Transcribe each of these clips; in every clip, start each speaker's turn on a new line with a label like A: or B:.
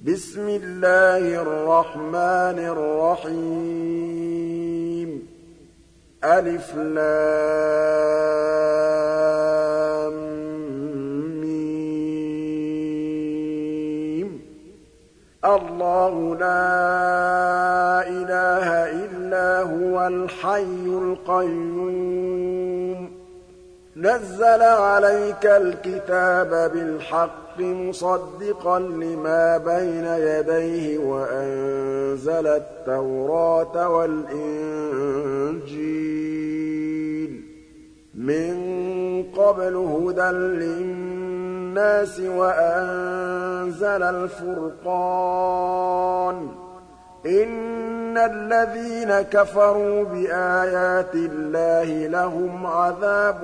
A: بسم الله الرحمن الرحيم ألف لام ميم الله لا إله إلا هو الحي القيوم نزل عليك الكتاب بالحق مصدقا لما بين يديه وأنزل التوراة والإنجيل من قبل هدى للناس وأنزل الفرقان إن الذين كفروا بآيات الله لهم عذاب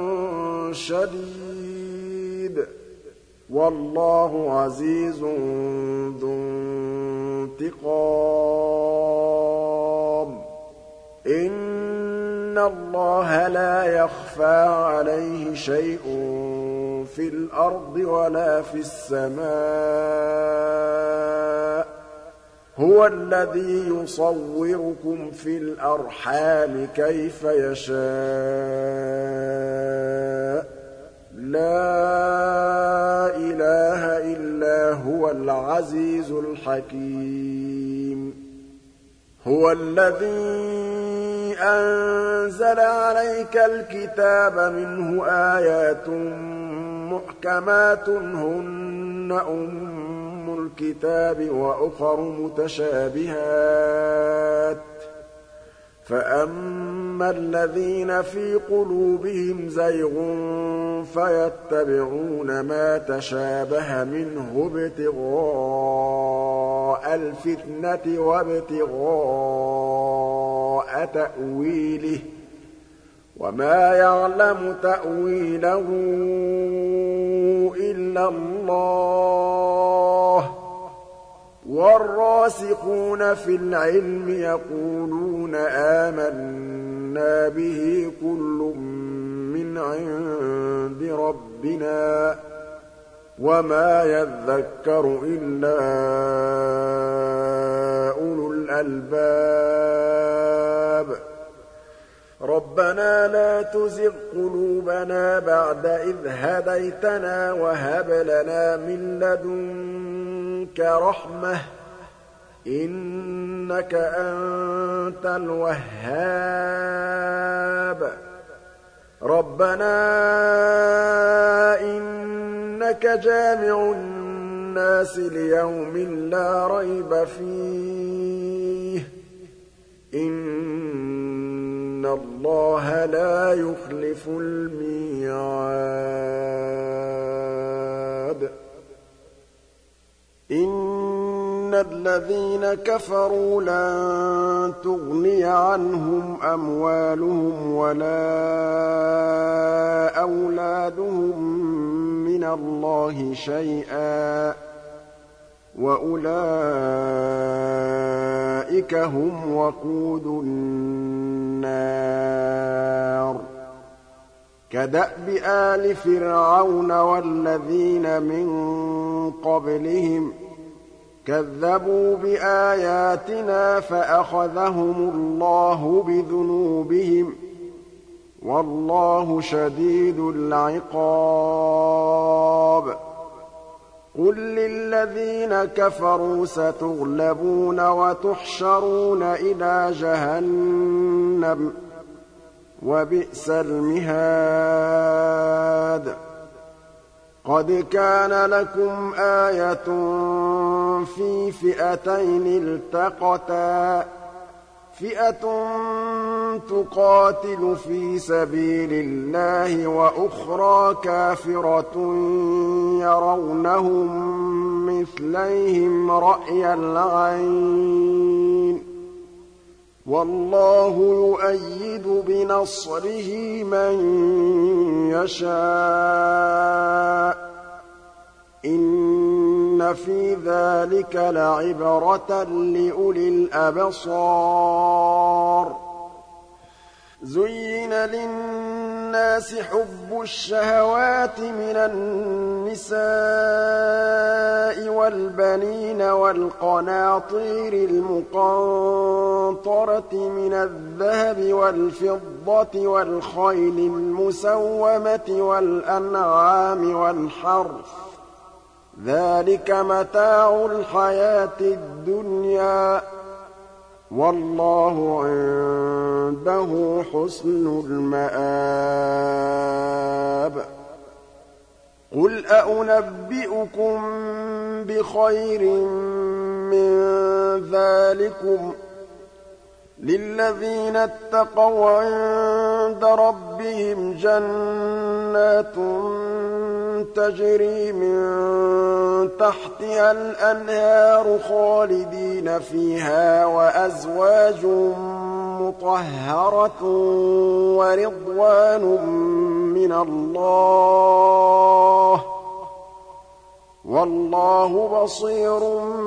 A: شديد والله عزيز ذو انتقام إن الله لا يخفى عليه شيء في الأرض ولا في السماء هو الذي يصوركم في الأرحام كيف يشاء لا إله إلا هو العزيز الحكيم هو الذي أنزل عليك الكتاب منه آيات محكمات هن الكتاب وأخر متشابهات فأما الذين في قلوبهم زيغ فيتبعون ما تشابه منه ابتغاء الفتنة وابتغاء تأويله وما يعلم تأويله إلا الله والراسخون في العلم يقولون آمنا به كل من عند ربنا وما يذكر إلا أولو الألباب ربنا لا تزغ قلوبنا بعد إذ هديتنا وهب لنا من لدنك رحمة إنك أنت الوهاب ربنا إنك جامع الناس ليوم لا ريب فيه إن الله لا يخلف الميعاد إن الذين كفروا لن تغني عنهم أموالهم ولا أولادهم من الله شيئا وأولئك هم وقود النار كدأب آل فرعون والذين من قبلهم كذبوا بآياتنا فأخذهم الله بذنوبهم والله شديد العقاب قل للذين كفروا ستغلبون وتحشرون إلى جهنم وبئس المهاد قد كان لكم آية في فئتين التقتا فئة تقاتل في سبيل الله وأخرى كافرة يرونهم مثليهم رأي العين والله يؤيد بنصره من يشاء إن في ذلك لعبرة لأولي الأبصار زين للناس النَّاسِ حُبُّ الشَّهَوَاتِ مِنَ النِّسَاءِ وَالْبَنِينَ وَالْقَنَاطِيرِ الْمُقَنطَرَةِ مِنَ الذَّهَبِ وَالْفِضَّةِ وَالْخَيْلِ الْمُسَوَّمَةِ وَالْأَنْعَامِ وَالْحَرْثِ ۗ ذَٰلِكَ مَتَاعُ الْحَيَاةِ الدُّنْيَا ۖ وَاللَّهُ عِندَهُ حُسْنُ الْمَآبِ. قُلْ أَؤُنَبِّئُكُم بِخَيْرٍ مِّن ذَٰلِكُمْ ۚ لِلَّذِينَ اتَّقَوْا عِندَ رَبِّهِمْ جَنَّاتٌ تَجْرِي مِن تَحْتِهَا الْأَنْهَارُ خَالِدِينَ فِيهَا وَأَزْوَاجٌ مُّطَهَّرَةٌ وَرِضْوَانٌ مِّنَ اللَّهِ ۗ وَاللَّهُ بَصِيرٌ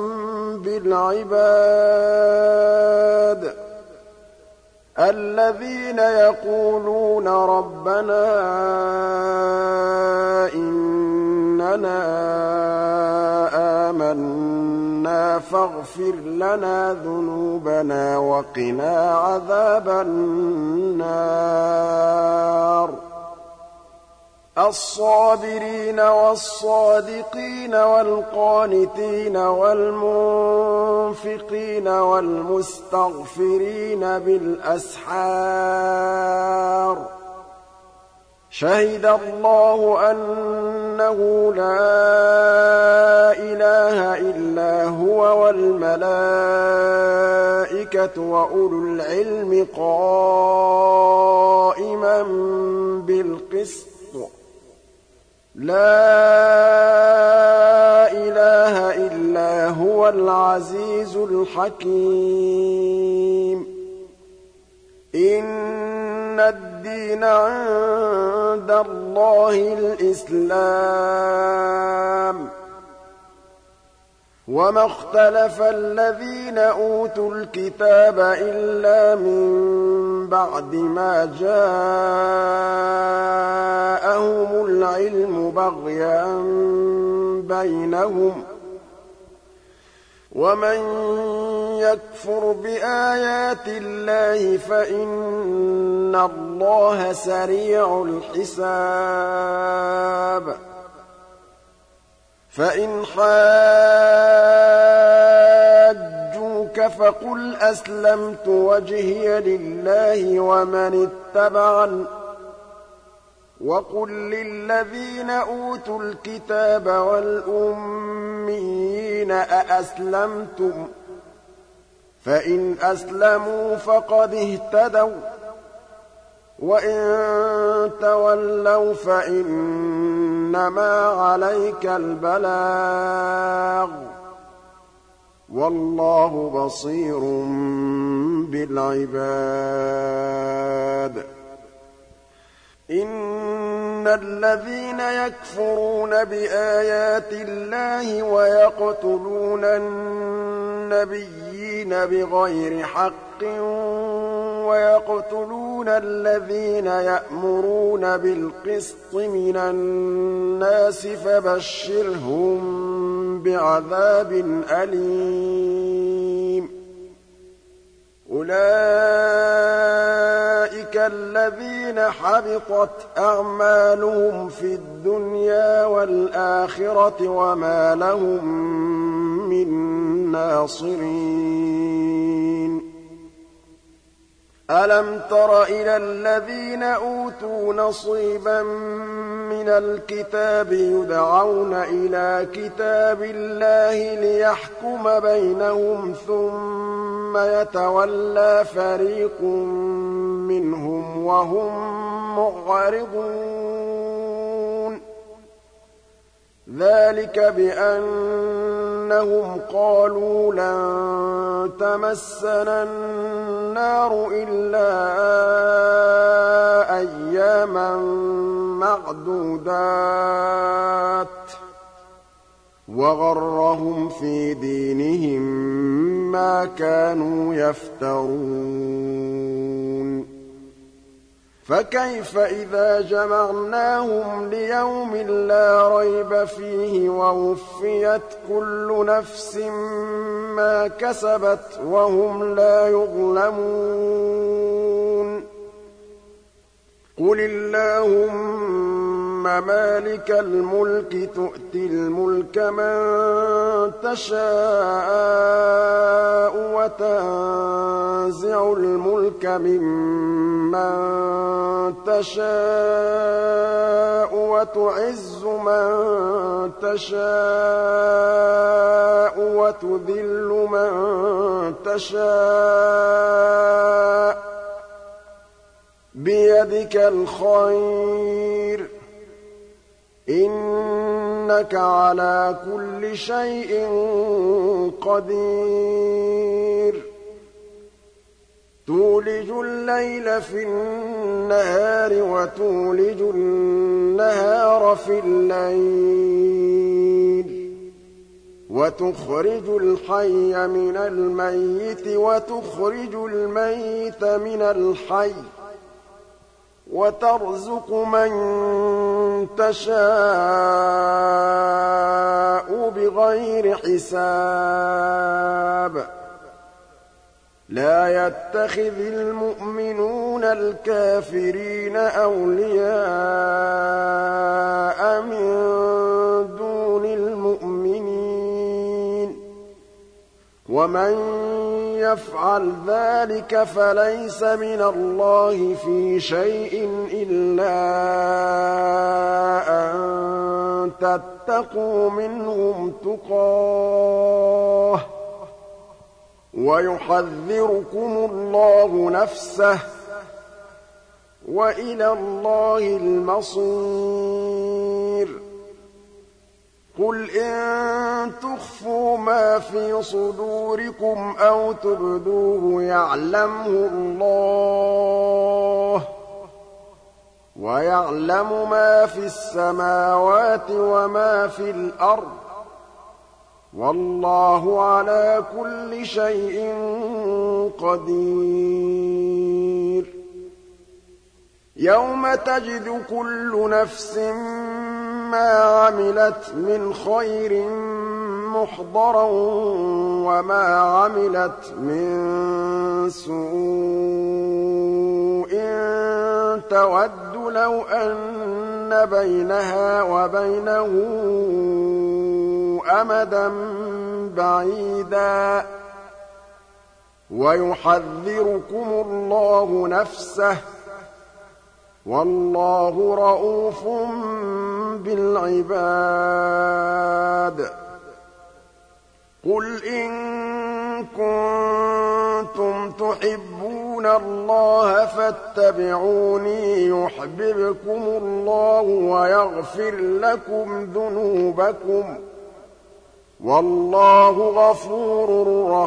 A: بِالْعِبَادِ. الَّذِينَ يَقُولُونَ رَبَّنَا إِنَّنَا آمَنَّا فَاغْفِرْ لَنَا ذُنُوبَنَا وَقِنَا عَذَابَ النَّارِ. الصَّابِرِينَ وَالصَّادِقِينَ وَالْقَانِتِينَ وَالْمُنفِقِينَ وَالْمُسْتَغْفِرِينَ بِالْأَسْحَارِ. شَهِدَ اللَّهُ أَنَّهُ لَا إِلَٰهَ إِلَّا هُوَ وَالْمَلَائِكَةُ وَأُولُو الْعِلْمِ قَائِمًا بِالْقِسْطِ. لَا إِلَٰهَ إِلَّا هُوَ الْعَزِيزُ الْحَكِيمُ. إِنَّ الدِّينَ عِندَ اللَّهِ الْإِسْلَامُ ۗ وَمَا اخْتَلَفَ الَّذِينَ أُوتُوا الْكِتَابَ إِلَّا مِن بَعْدِ مَا جَاءَهُمُ الْعِلْمُ بَغْيًا بَيْنَهُمْ ۗ وَمَن يَكْفُرْ بِآيَاتِ اللَّهِ فَإِنَّ اللَّهَ سَرِيعُ الْحِسَابِ. فَإِنْ حَاجُّوكَ فَقُلْ أَسْلَمْتُ وَجْهِيَ لِلَّهِ وَمَنِ اتَّبَعَنِ ۗ وَقُل لِّلَّذِينَ أُوتُوا الْكِتَابَ وَالْأُمِّيِّينَ أَأَسْلَمْتُمْ ۚ فَإِنْ أَسْلَمُوا فَقَدِ اهْتَدَوا ۖ وَّإِن تَوَلَّوْا فَإِنَّمَا عَلَيْكَ الْبَلَاغُ ۗ وَاللَّهُ بَصِيرٌ بِالْعِبَادِ. إِنَّ الَّذِينَ يَكْفُرُونَ بِآيَاتِ اللَّهِ وَيَقْتُلُونَ النَّبِيِّينَ بِغَيْرِ حَقٍّ وَيَقْتُلُونَ الَّذِينَ يَأْمُرُونَ بِالْقِسْطِ مِنَ النَّاسِ فَبَشِّرْهُم بِعَذَابٍ أَلِيمٍ. أُولَٰئِكَ الَّذِينَ حَبِطَتْ أَعْمَالُهُمْ فِي الدُّنْيَا وَالْآخِرَةِ وَمَا لَهُم مِّن نَّاصِرِينَ. أَلَمْ تَرَ إِلَى الَّذِينَ أُوتُوا نَصِيبًا مِّنَ الْكِتَابِ يُدْعَوْنَ إِلَىٰ كِتَابِ اللَّهِ لِيَحْكُمَ بَيْنَهُمْ ثُمَّ يَتَوَلَّىٰ فَرِيقٌ مِّنْهُمْ وَهُم مُّعْرِضُونَ. ذَٰلِكَ بِأَنَّهُمْ قَالُوا لَن تَمَسَّنَا النَّارُ إِلَّا أَيَّامًا مَّعْدُودَاتٍ ۖ وَغَرَّهُمْ فِي دِينِهِم مَّا كَانُوا يَفْتَرُونَ. فكيف إذا جمعناهم ليوم لا ريب فيه ووفيت كل نفس ما كسبت وهم لا يظلمون قل اللهم مالك الملك تؤتي الملك من تشاء وتنزع الملك ممن تشاء وتعز من تشاء وتذل من تشاء بيدك الخير إنك على كل شيء قدير تولج الليل في النهار وتولج النهار في الليل وتخرج الحي من الميت وتخرج الميت من الحي وترزق من تشاء بغير حساب لا يتخذ المؤمنون الكافرين أولياء من دون المؤمنين ومن يفعل ذلك فليس من الله في شيء إلا أن تتقوا منهم تقاه ويحذركم الله نفسه وإلى الله المصير قل إن تخفوا ما في صدوركم أو تبدوه يعلمه الله ويعلم ما في السماوات وما في الأرض والله على كل شيء قدير يوم تجد كل نفس ما عملت من خير محضرا وما عملت من سوء تود لو أن بينها وبينه أمدا بعيدا ويحذركم الله نفسه والله رءوف بالعباد قل إن كنتم تحبون الله فاتبعوني يحببكم الله ويغفر لكم ذنوبكم والله غفور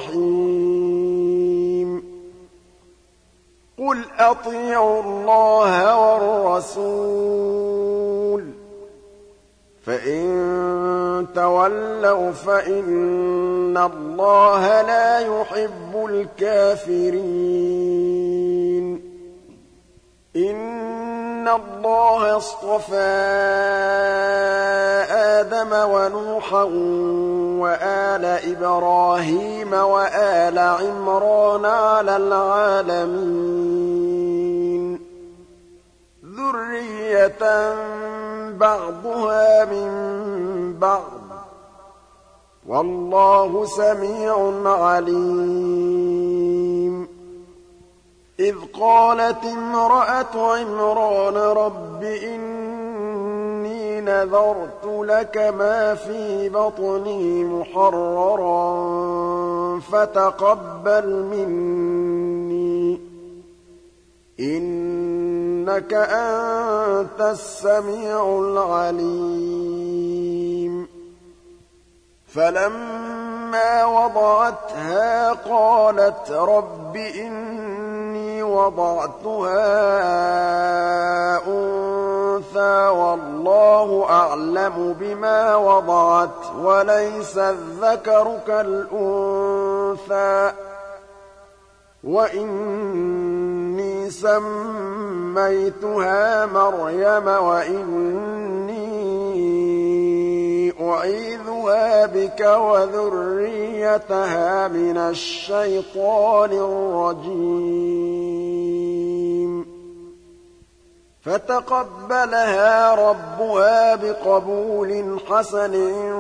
A: رحيم قل أطيعوا الله والرسول فإن تولوا فإن الله لا يحب الكافرين إن الله اصطفى آدم ونوحا وآل إبراهيم وآل عمران على العالمين ذرية بعضها من بعض والله سميع عليم إذ قالت امرأة عمران رب إني نذرت لك ما في بطني محررا فتقبل مني إنك أنت السميع العليم فلما وضعتها قالت رب إني وضعتها أنثى والله أعلم بما وضعت وليس الذكر كالأنثى وإني سميتها مريم وإني أعيذها بك وذريتها من الشيطان الرجيم فتقبلها ربها بقبول حسن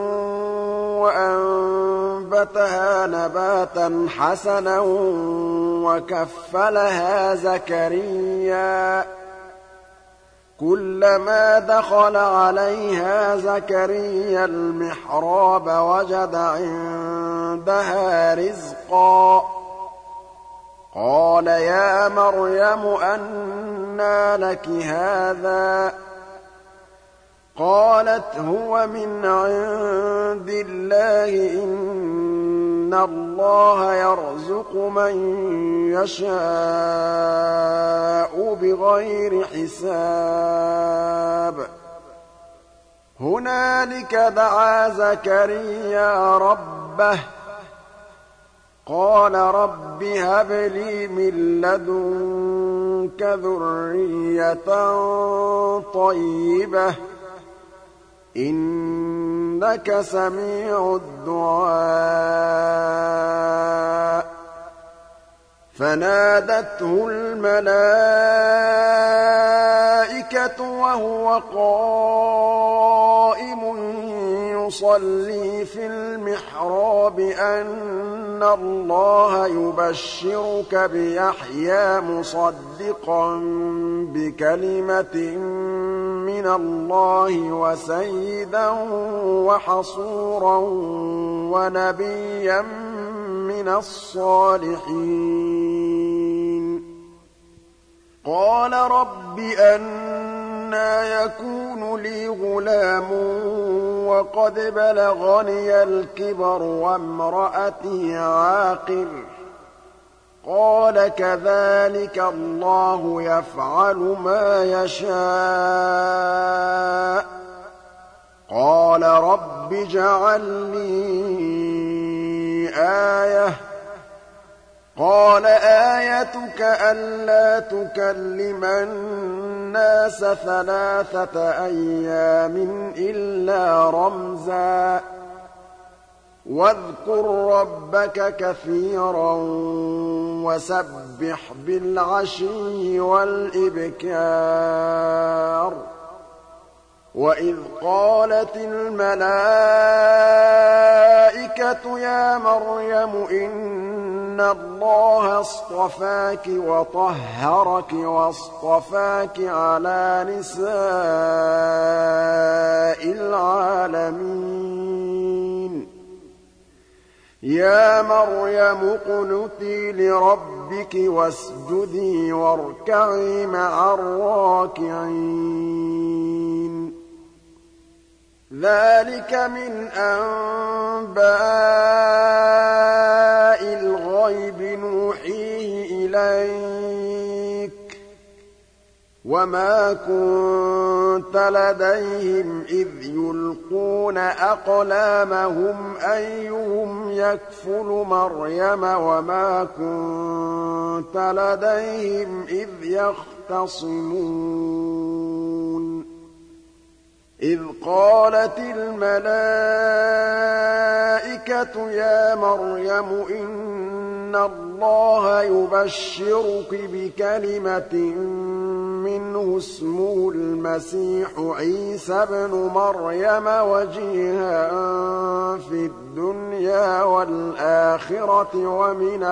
A: وأنبتها نباتا حسنا وكفلها زكريا كلما دخل عليها زكريا المحراب وجد عندها رزقا قال يا مريم أنى لك هذا قالت هو من عند الله إن الله يرزق من يشاء بغير حساب هنالك دعا زكريا ربه قال رب هب لي من لدنك ذرية طيبة إنك سميع الدعاء فنادته الملائكة وهو قائم يصلي في المحراب أن الله يبشرك بيحيى مصدقا بكلمة من الله وسيدا وحصورا ونبيا من الصالحين قال رب أنى يكون لي غلام وقد بلغني الكبر وامرأتي عاقر قال كذلك الله يفعل ما يشاء قال رب اجعل لي آية قال آيتك ألا تكلم الناس 3 أيام إلا رمزا واذكر ربك كثيرا وسبح بالعشي والإبكار وإذ قالت الملائكة يا مريم إن الله اصطفاك وطهرك واصطفاك على نساء العالمين يا مريم اقنتي لربك واسجدي واركعي مع الراكعين ذلك من أنباء الغيب نوحيه إليك وما كنت لديهم إذ يلقون أقلامهم أيهم يكفل مريم وما كنت لديهم إذ يختصمون إذ قالت الملائكة يا مريم إن الله يبشرك بكلمة منه اسمه المسيح عيسى ابن مريم وجيها في الدنيا والآخرة ومن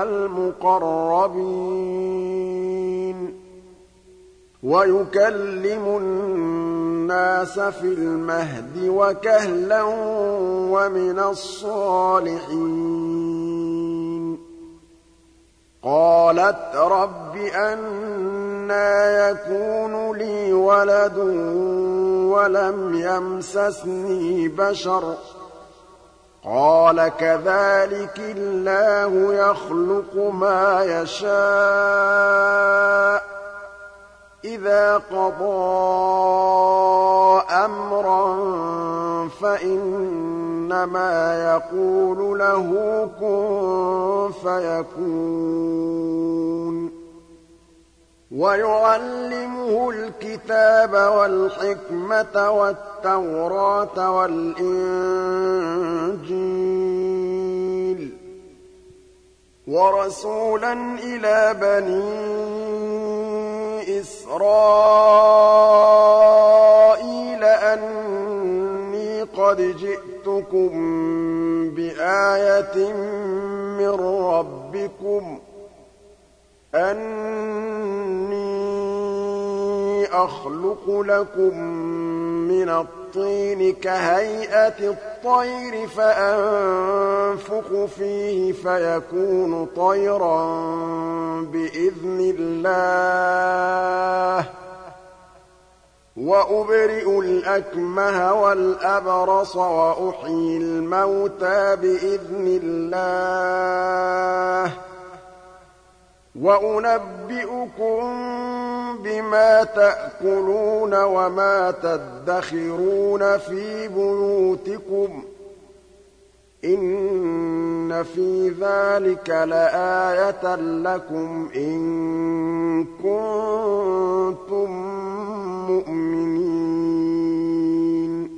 A: المقربين ويكلم الناس في المهد وكهلا ومن الصالحين قالت رب أنى يكون لي ولد ولم يمسسني بشر قال كذلك الله يخلق ما يشاء إذا قضى أمرا فإنما يقول له كن فيكون ويعلمه الكتاب والحكمة والتوراة والإنجيل ورسولا إلى بني إسرائيل أني قد جئتكم بآية من ربكم أني أخلق لكم من الطين كهيئة الطير فأنفخ فيه فيكون طيرا بإذن الله وأبرئ الأكمه والأبرص وأحيي الموتى بإذن الله وأنبئكم بما تأكلون وما تدخرون في بيوتكم إن في ذلك لآية لكم إن كنتم مؤمنين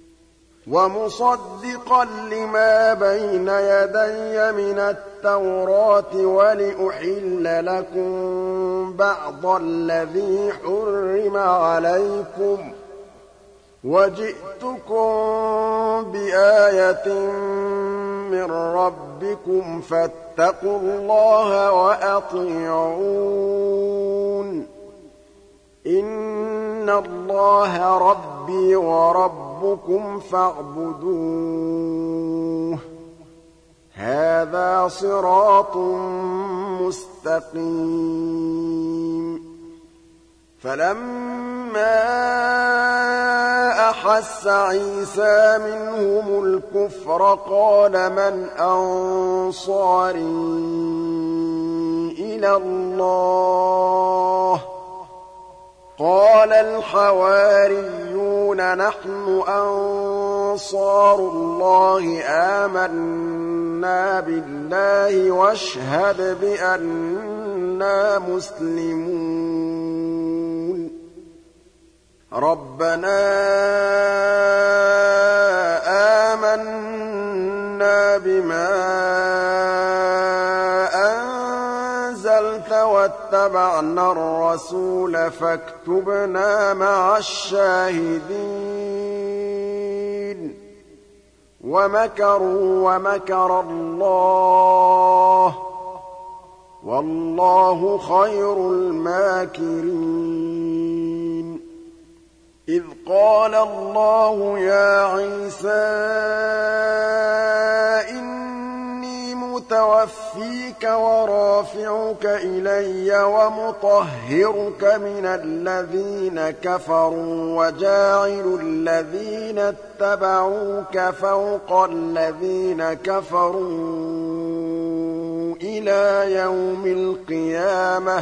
A: ومصدقا لما بين يدي من التوراة ولأحل لكم بعض الذي حرم عليكم وجئتكم بآية من ربكم فاتقوا الله وأطيعون إن الله ربي وربكم فاعبدوه هذا صراط مستقيم فلما أحس عيسى منهم الكفر قال من أنصاري إلى الله قال الحواريون نحن أنصار الله آمنا بالله واشهد بأننا مسلمون ربنا آمنا بما أنزلت واتبعنا الرسول فاكتبنا مع الشاهدين ومكروا ومكر الله والله خير الماكرين إذ قال الله يا عيسى إني متوفيك ورافعك إلي ومطهرك من الذين كفروا وجاعل الذين اتبعوك فوق الذين كفروا إلى يوم القيامة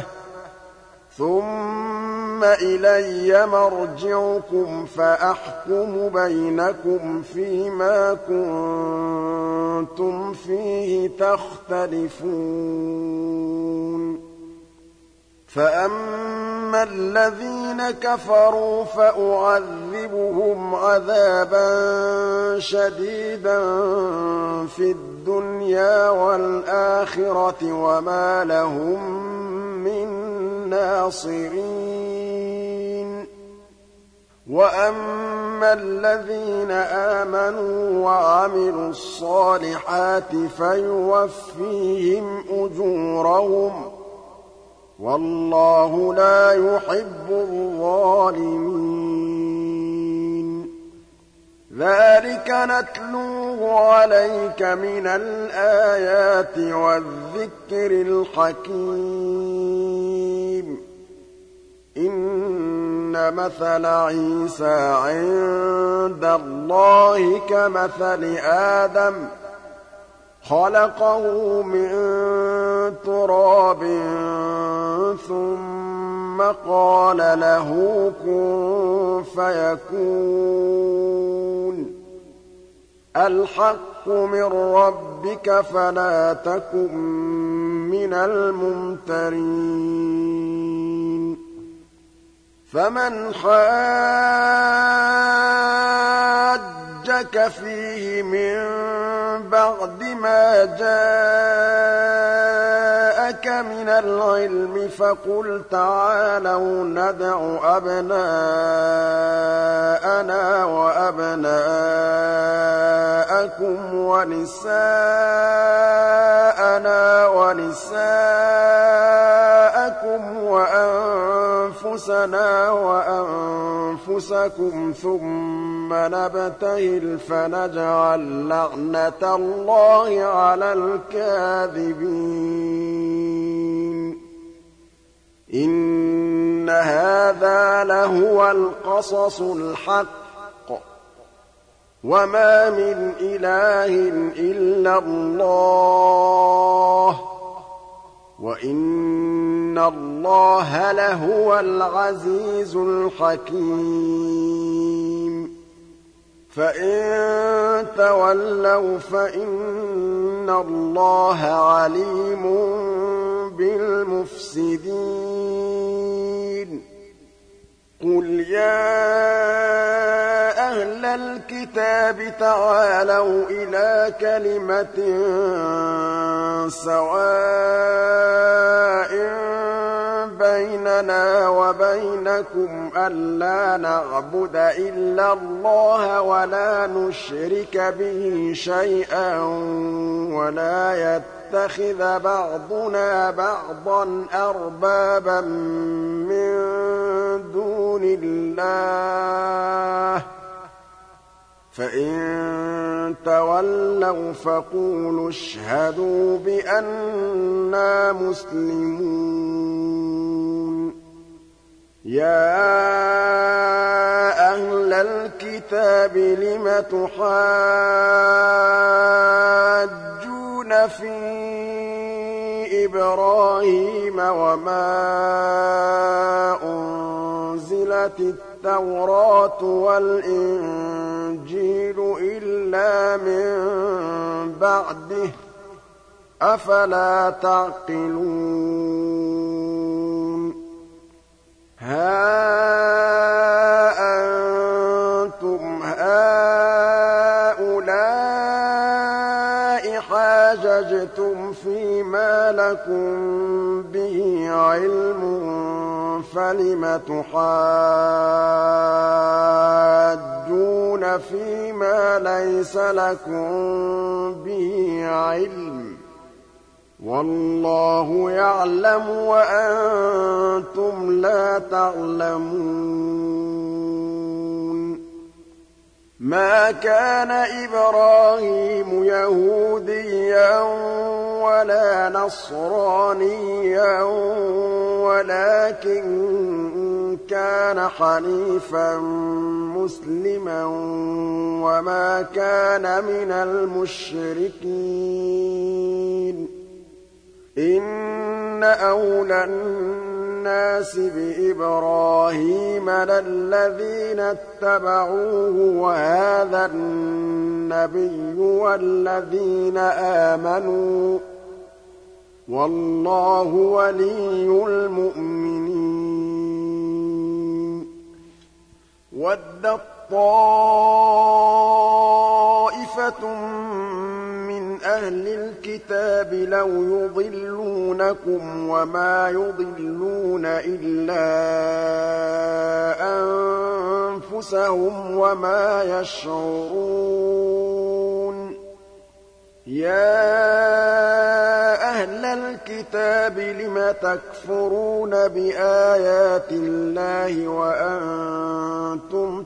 A: ثم إلي مرجعكم فأحكم بينكم فيما كنتم فيه تختلفون فأما الذين كفروا فأعذبهم عذابا شديدا في الدنيا والآخرة وما لهم من ناصرين وأما الذين آمنوا وعملوا الصالحات فيوفيهم أجورهم والله لا يحب الظالمين ذلك نتلوه عليك من الآيات والذكر الحكيم إن مثل عيسى عند الله كمثل آدم خلقه من تراب ثم قال له كن فيكون الحق من ربك فلا تكن من الممترين فمن حاجك فيه من بعد ما جاءك من العلم فقل تعالوا ندع أبناءنا وأبناءكم ونساءنا ونساءكم وأنفسنا وأنفسكم ثم نبتهل فنجعل لعنة الله على الكاذبين إن هذا لهو القصص الحق وما من إله إلا الله وإن الله لهو العزيز الحكيم فإن تولوا فإن الله عليم بالمفسدين قل يا أهل الكتاب تعالوا إلى كلمة سواء بيننا وبينكم ألا نعبد إلا الله ولا نشرك به شيئا ولا يتخذ بعضنا بعضا أربابا من دون الله فإن تولوا فقولوا اشهدوا بأننا مسلمون يا أهل الكتاب لم تحاجون في إبراهيم وما أنزلت التوراة والإنجيل إلا من بعده أفلا تعقلون ها أنتم هؤلاء حاججتم فيما لكم به علم فلم تحاجون فيما ليس لكم به علم والله يعلم وأنتم لا تعلمون ما كان إبراهيم يهوديا ولا نصرانيا ولكن كان حنيفا مسلما وما كان من المشركين إن أولى الناس بإبراهيم للذين اتبعوه وهذا النبي والذين آمنوا والله ولي المؤمنين ودت طائفة من أهل الكتاب لو يضلونكم وما يضلون إلا أنفسهم وما يشعرون يا أهل الكتاب لم تكفرون بآيات الله وأنتم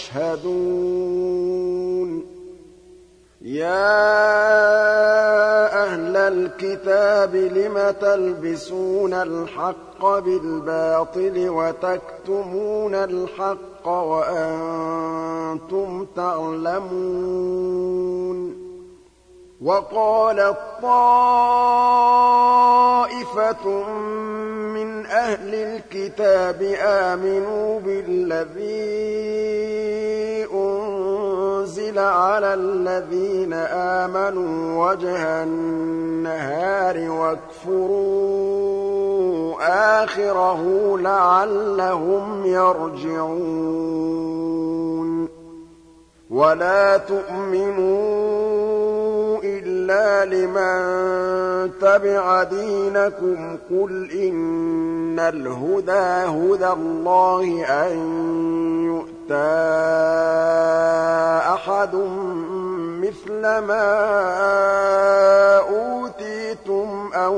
A: تشهدون يا أهل الكتاب لم تلبسون الحق بالباطل وتكتمون الحق وأنتم تعلمون وقالت طائفة من أهل الكتاب آمنوا بالذي أنزل على الذين آمنوا وجه النهار واكفروا آخِرَهُ لَعَلَّهُمْ يَرْجِعُونَ وَلَا تُؤْمِنُوا إِلَّا لِمَن تَبِعَ دِينَكُمْ قُلْ إِنَّ الْهُدَىٰ هُدَى اللَّهِ أَن يُؤْتَىٰ أَحَدٌ مِّثْلَ مَا أُوتِيتُمْ أَوْ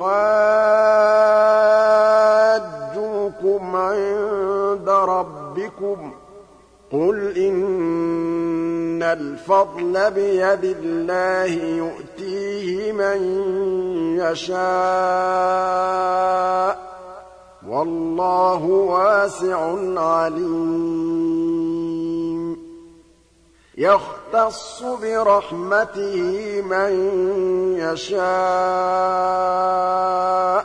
A: يُحَاجُّوكُمْ عِندَ رَبِّكُمْ ۗ قُلْ إِنَّ الْفَضْلَ بِيَدِ اللَّهِ يُؤْتِيهِ مَن يَشَاءُ ۗ وَاللَّهُ وَاسِعٌ عَلِيمٌ يَخْتَصُّ بِرَحْمَتِهِ مَن يَشَاءُ ۗ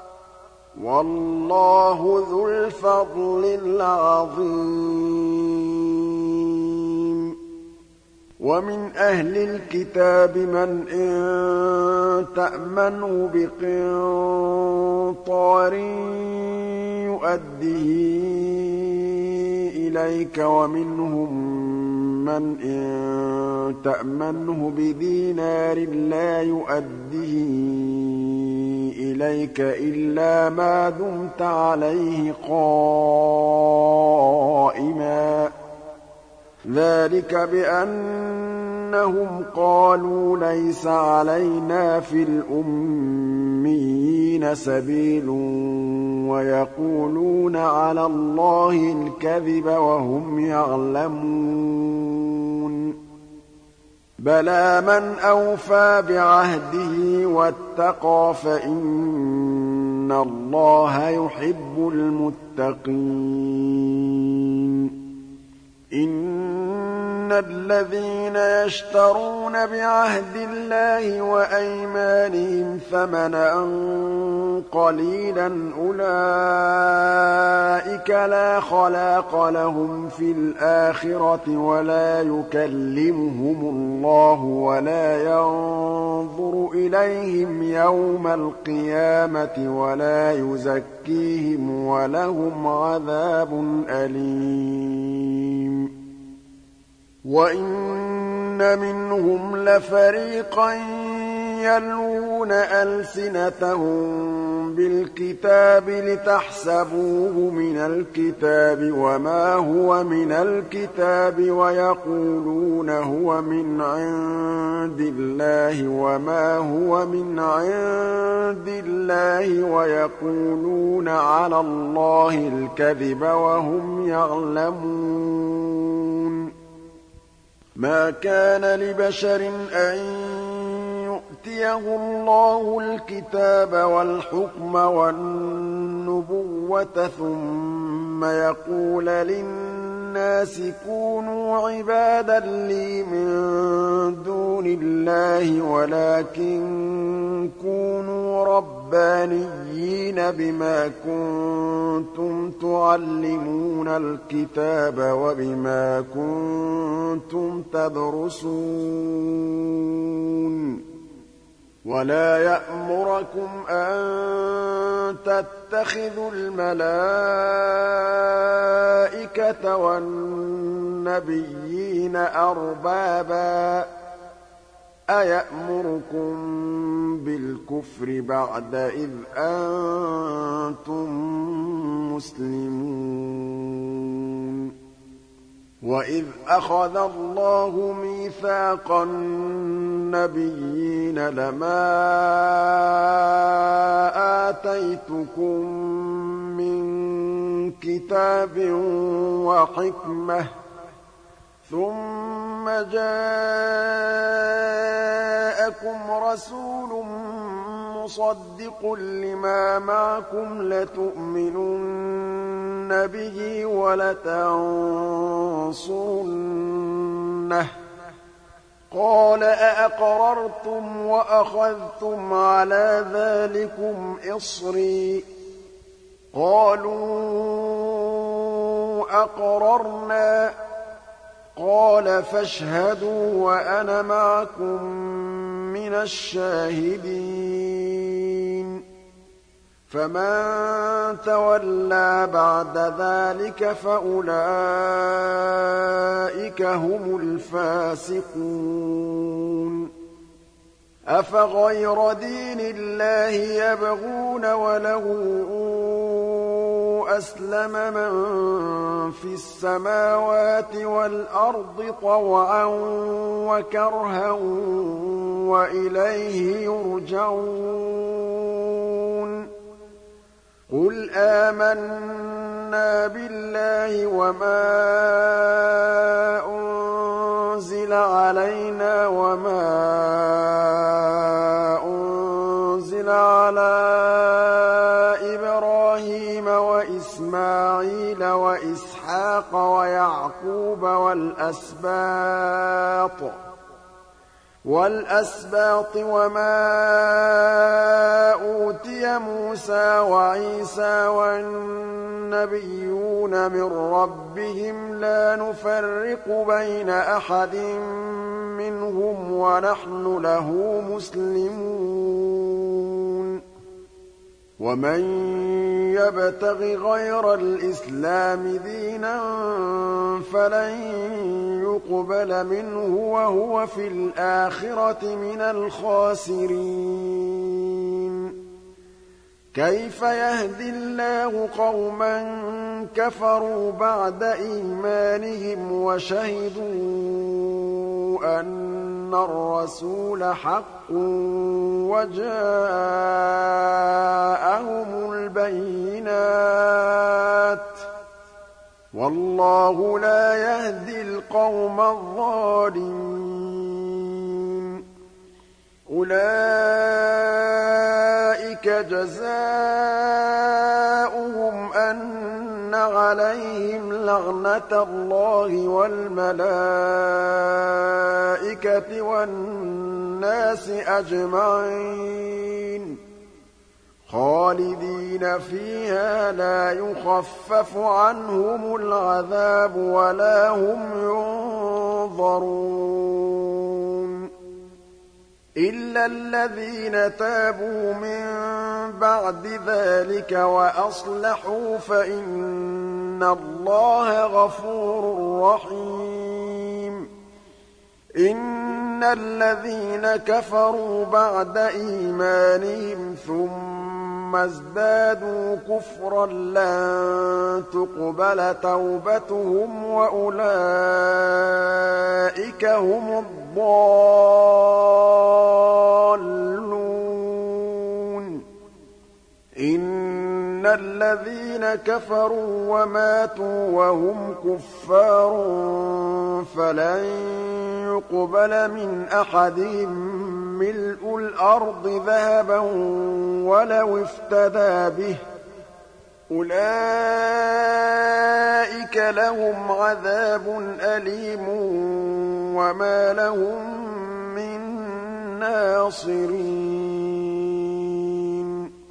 A: وَاللَّهُ ذُو الْفَضْلِ الْعَظِيمِ وَمِنْ أَهْلِ الْكِتَابِ مَنْ إِن تَأْمَنْهُ بِقِنطَارٍ يُؤَدِّهِ إِلَيْكَ وَمِنْهُم مَّنْ إِن تَأْمَنْهُ بِدِينَارٍ لَّا يُؤَدِّهِ إِلَيْكَ إِلَّا مَا دُمْتَ عَلَيْهِ قَائِمًا ۗ ذَٰلِكَ بِأَنَّهُمْ قَالُوا لَيْسَ عَلَيْنَا فِي الْأُمِّيِّينَ سَبِيلٌ وَيَقُولُونَ عَلَى اللَّهِ الْكَذِبَ وَهُمْ يَعْلَمُونَ بَلَىٰ مَنْ أَوْفَىٰ بِعَهْدِهِ وَاتَّقَىٰ فَإِنَّ اللَّهَ يُحِبُّ الْمُتَّقِينَ إِنَّ الَّذِينَ يَشْتَرُونَ بِعَهْدِ اللَّهِ وَأَيْمَانِهِمْ ثَمَنًا قَلِيلًا أُولَٰئِكَ لَا خَلَاقَ لَهُمْ فِي الْآخِرَةِ وَلَا يُكَلِّمُهُمُ اللَّهُ وَلَا يَنظُرُ إِلَيْهِمْ يَوْمَ الْقِيَامَةِ وَلَا يُزَكِّيهِمْ وَلَهُمْ عَذَابٌ أَلِيمٌ وَإِنَّ مِنْهُمْ لَفَرِيقًا يَلْوُونَ أَلْسِنَتَهُم بِالْكِتَابِ لِتَحْسَبُوهُ مِنَ الْكِتَابِ وَمَا هُوَ مِنَ الْكِتَابِ وَيَقُولُونَ هُوَ مِنْ عِندِ اللَّهِ وَمَا هُوَ مِنْ عِندِ اللَّهِ وَيَقُولُونَ عَلَى اللَّهِ الْكَذِبَ وَهُمْ يَعْلَمُونَ مَا كَانَ لِبَشَرٍ أَن يُؤْتِيَهُ اللَّهُ الْكِتَابَ وَالْحُكْمَ وَالنُّبُوَّةَ ثُمَّ يَقُولَ لِلنَّاسِ كُونُوا عِبَادًا لِّي مِن دُونِ اللَّهِ وَلَٰكِن كُونُوا رَبَّانِيِّينَ بِمَا كُنتُمْ تُعَلِّمُونَ الْكِتَابَ وَبِمَا كُنتُمْ تَدْرُسُونَ وَلَا يَأْمُرَكُمْ أَن تَتَّخِذُوا الْمَلَائِكَةَ وَالنَّبِيِّينَ أَرْبَابًا ۗ أَيَأْمُرُكُم بِالْكُفْرِ بَعْدَ إِذْ أَنتُم مُّسْلِمُونَ وَإِذْ أَخَذَ اللَّهُ مِيثَاقَ النَّبِيِّينَ لَمَا آتَيْتُكُم مِّن كِتَابٍ وَحِكْمَةٍ ثُمَّ جَاءَكُمْ رَسُولٌ مُّصَدِّقٌ لِّمَا مَعَكُمْ لَتُؤْمِنُنَّ بِهِ وَلَتَنصُرُنَّهُ ۚ قَالَ أَأَقْرَرْتُمْ وَأَخَذْتُمْ عَلَىٰ ذَٰلِكُمْ إِصْرِي ۖ قَالُوا أَقْرَرْنَا ۚ قَالَ فَاشْهَدُوا وَأَنَا مَعَكُم مِّنَ الشَّاهِدِينَ فَمَن تَوَلَّىٰ بَعْدَ ذَٰلِكَ فَأُولَٰئِكَ هُمُ الْفَاسِقُونَ أَفَغَيْرَ دِينِ اللَّهِ يَبْغُونَ وَلَهُ أَسْلَمَ مَن فِي السَّمَاوَاتِ وَالْأَرْضِ طَوْعًا وَكَرْهًا وَإِلَيْهِ يُرْجَعُونَ قُلْ آمَنَّا بِاللَّهِ وَمَا أُنزِلَ عَلَيْنَا وَمَا أُنزِلَ عَلَىٰ إِبْرَاهِيمَ وَإِسْمَاعِيلَ وَإِسْحَاقَ وَيَعْقُوبَ وَالْأَسْبَاطِ وَمَا أُوتِيَ مُوسَىٰ وَعِيسَىٰ وَالنَّبِيُّونَ مِن رَّبِّهِمْ لَا نُفَرِّقُ بَيْنَ أَحَدٍ مِّنْهُمْ وَنَحْنُ لَهُ مُسْلِمُونَ وَمَن يَبْتَغِ غَيْرَ الْإِسْلَامِ دِينًا فَلَن يُقْبَلَ مِنْهُ وَهُوَ فِي الْآخِرَةِ مِنَ الْخَاسِرِينَ كَيْفَ يَهْدِي اللَّهُ قَوْمًا كَفَرُوا بَعْدَ إِيمَانِهِمْ وَشَهِدُوا أَنَّ الرَّسُولَ حَقٌّ وَجَاءَهُمُ الْبَيِّنَاتُ ۚ وَاللَّهُ لَا يَهْدِي الْقَوْمَ الظَّالِمِينَ أُولَٰئِكَ جَزَاؤُهُمْ أَنَّ عَلَيْهِمْ لَعْنَةَ اللَّهِ وَالْمَلَائِكَةِ وَالنَّاسِ أَجْمَعِينَ خَالِدِينَ فِيهَا لَا يُخَفَّفُ عَنْهُمُ الْعَذَابُ وَلَا هُمْ يُنظَرُونَ إِلَّا الَّذِينَ تَابُوا مِن بَعْدِ ذَٰلِكَ وَأَصْلَحُوا فَإِنَّ اللَّهَ غَفُورٌ رَّحِيمٌ إِنَّ الَّذِينَ كَفَرُوا بَعْدَ إِيمَانِهِمْ ثُمَّ ازْدَادُوا كُفْرًا لَّن تُقْبَلَ تَوْبَتُهُمْ وَأُولَٰئِكَ هُمُ الضَّالُّونَ إِنَّ الَّذِينَ كَفَرُوا وَمَاتُوا وَهُمْ كُفَّارٌ فَلَن يُقْبَلَ مِنْ أَحَدِهِم مِّلْءُ الْأَرْضِ ذَهَبًا وَلَوِ افْتَدَىٰ بِهِ ۗ أُولَٰئِكَ لَهُمْ عَذَابٌ أَلِيمٌ وَمَا لَهُم مِّن نَّاصِرِينَ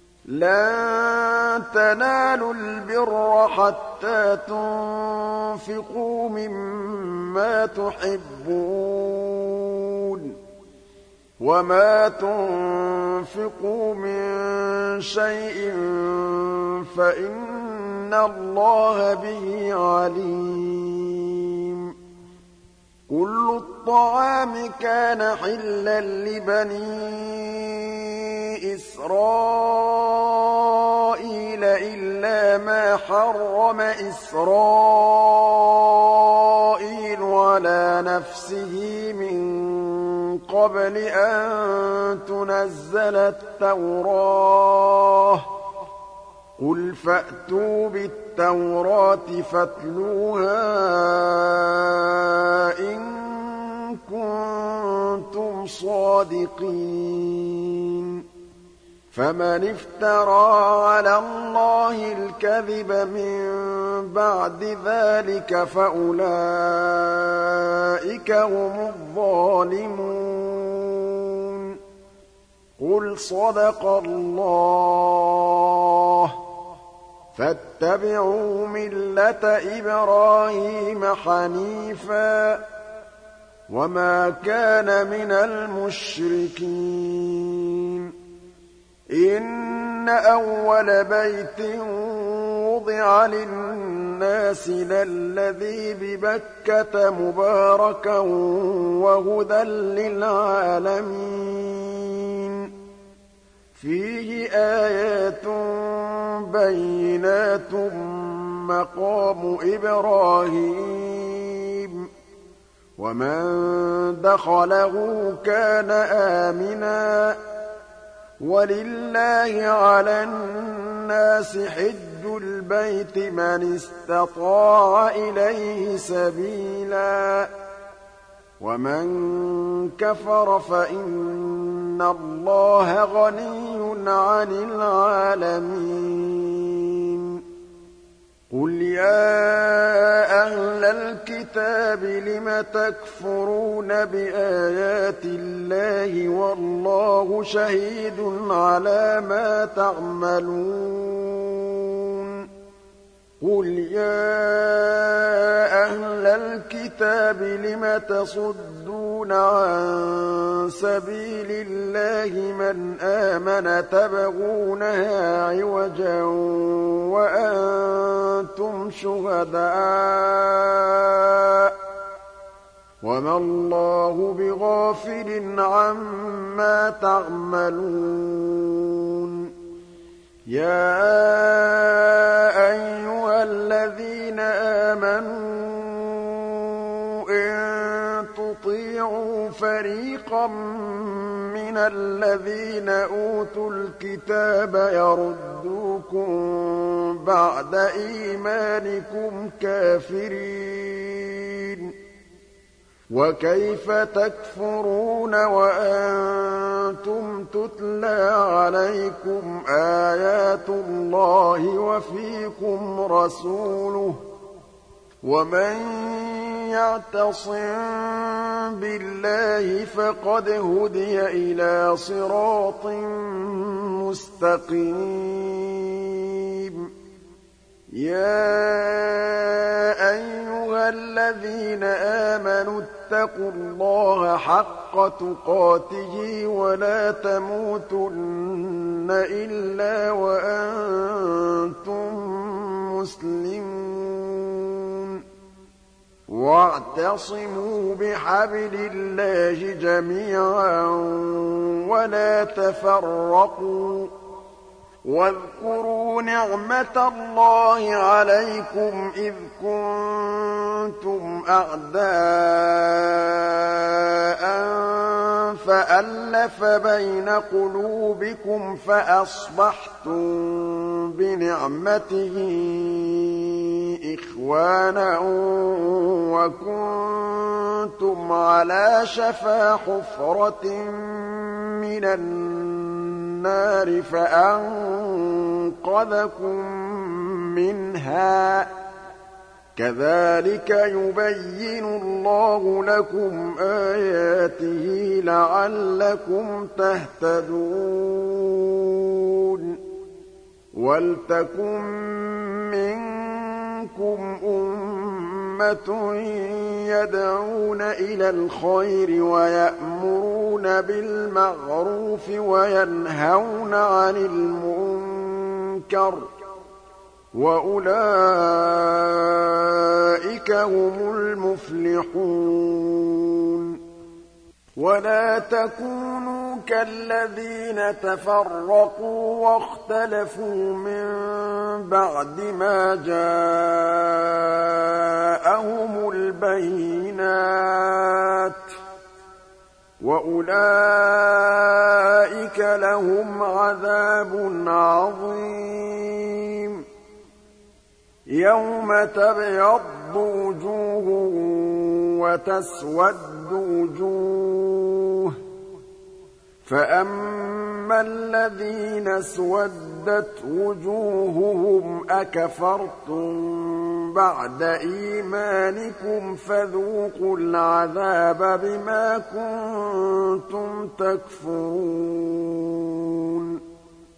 A: لَن تَنَالُوا الْبِرَّ حَتَّىٰ تُنفِقُوا مِمَّا تُحِبُّونَ ۚ وَمَا تُنفِقُوا مِن شَيْءٍ فَإِنَّ اللَّهَ بِهِ عَلِيمٌ كُلُّ الطَّعَامِ كَانَ حِلًّا لِّبَنِي إِسْرَائِيلَ إِلَّا مَا حَرَّمَ إِسْرَائِيلُ عَلَىٰ نَفْسِهِ مِن قَبْلِ أَن تُنَزَّلَ التَّوْرَاةُ ۗ قُلْ فَأْتُوا بِالتَّوْرَاةِ فَاتْلُوهَا إِن كُنتُمْ صَادِقِينَ فَمَنِ افْتَرَىٰ عَلَى اللَّهِ الْكَذِبَ مِن بَعْدِ ذَٰلِكَ فَأُولَٰئِكَ هُمُ الظَّالِمُونَ قُلْ صَدَقَ اللَّهُ فَاتَّبِعُوا مِلَّةَ إِبْرَاهِيمَ حَنِيفًا وَمَا كَانَ مِنَ الْمُشْرِكِينَ إِنَّ إِنَّ أَوَّلَ بَيْتٍ وُضِعَ لِلنَّاسِ لَلَّذِي بِبَكَّةَ مُبَارَكًا وَهُدًى لِّلْعَالَمِينَ فِيهِ آيَاتٌ بَيِّنَاتٌ مَّقَامُ إِبْرَاهِيمَ وَمَن دَخَلَهُ كَانَ آمِنًا وَلِلَّهِ عَلَى النَّاسِ حِجُّ الْبَيْتِ مَنِ اسْتَطَاعَ إِلَيْهِ سَبِيلًا وَمَن كَفَرَ فَإِنَّ اللَّهَ غَنِيٌّ عَنِ الْعَالَمِينَ قُلْ يَا أَهْلَ الْكِتَابِ لِمَ تَكْفُرُونَ بِآيَاتِ اللَّهِ وَاللَّهُ شَهِيدٌ عَلَىٰ مَا تَعْمَلُونَ قُلْ يَا أَهْلَ الْكِتَابِ لِمَ تَصُدُّونَ عَن سَبِيلِ اللَّهِ مَنْ آمَنَ تَبْغُونَهَا عِوَجًا وَأَنتُمْ شُهَدَاءُ وَمَا اللَّهُ بِغَافِلٍ عَمَّا تَعْمَلُونَ يَا أَيُّهَا الَّذِينَ آمَنُوا إِن تُطِيعُوا فَرِيقًا مِّنَ الَّذِينَ أُوتُوا الْكِتَابَ يَرُدُّوكُم بَعْدَ إِيمَانِكُمْ كَافِرِينَ وَكَيْفَ تَكْفُرُونَ وَأَنتُمْ تُتْلَىٰ عَلَيْكُمْ آيَاتُ اللَّهِ وَفِيكُمْ رَسُولُهُ وَمَن يَعْتَصِم بِاللَّهِ فَقَدْ هُدِيَ إِلَىٰ صِرَاطٍ مُّسْتَقِيمٍ يَا أَيُّهَا الَّذِينَ آمَنُوا اتَّقُوا اللَّهَ حَقَّ تُقَاتِهِ وَلَا تَمُوتُنَّ إِلَّا وَأَنتُم مُّسْلِمُونَ وَاعْتَصِمُوا بِحَبْلِ اللَّهِ جَمِيعًا وَلَا تَفَرَّقُوا وَاذْكُرُوا نِعْمَةَ اللَّهِ عَلَيْكُمْ إِذْ كُنتُمْ أَعْدَاءً فَأَلَّفَ بَيْنَ قُلُوبِكُمْ فَأَصْبَحْتُم بِنِعْمَتِهِ إِخْوَانًا وَكُنتُمْ عَلَىٰ شَفَا حُفْرَةٍ مِّنَ النَّارِ فَأَنقَذَكُم مِّنْهَا كَذَٰلِكَ يُبَيِّنُ اللَّهُ لَكُمْ آيَاتِهِ لَعَلَّكُمْ تَهْتَدُونَ وَلْتَكُن مِّنكُمْ أُمَّةٌ يَدْعُونَ إِلَى الْخَيْرِ وَيَأْمُرُونَ بِالْمَعْرُوفِ وَيَنْهَوْنَ عَنِ الْمُنكَرِ ۚ وَأُولَٰئِكَ هُمُ الْمُفْلِحُونَ وَلَا تَكُونُوا كَالَّذِينَ تَفَرَّقُوا وَاخْتَلَفُوا مِن بَعْدِ مَا جَاءَهُمُ الْبَيِّنَاتُ ۚ وَأُولَٰئِكَ لَهُمْ عَذَابٌ عَظِيمٌ يَوْمَ تَبْيَضُّ وُجُوهٌ وَتَسْوَدُّ وُجُوهٌ ۚ فَأَمَّا الَّذِينَ اسْوَدَّتْ وُجُوهُهُمْ أَكَفَرْتُم بَعْدَ إِيمَانِكُمْ فَذُوقُوا الْعَذَابَ بِمَا كُنتُمْ تَكْفُرُونَ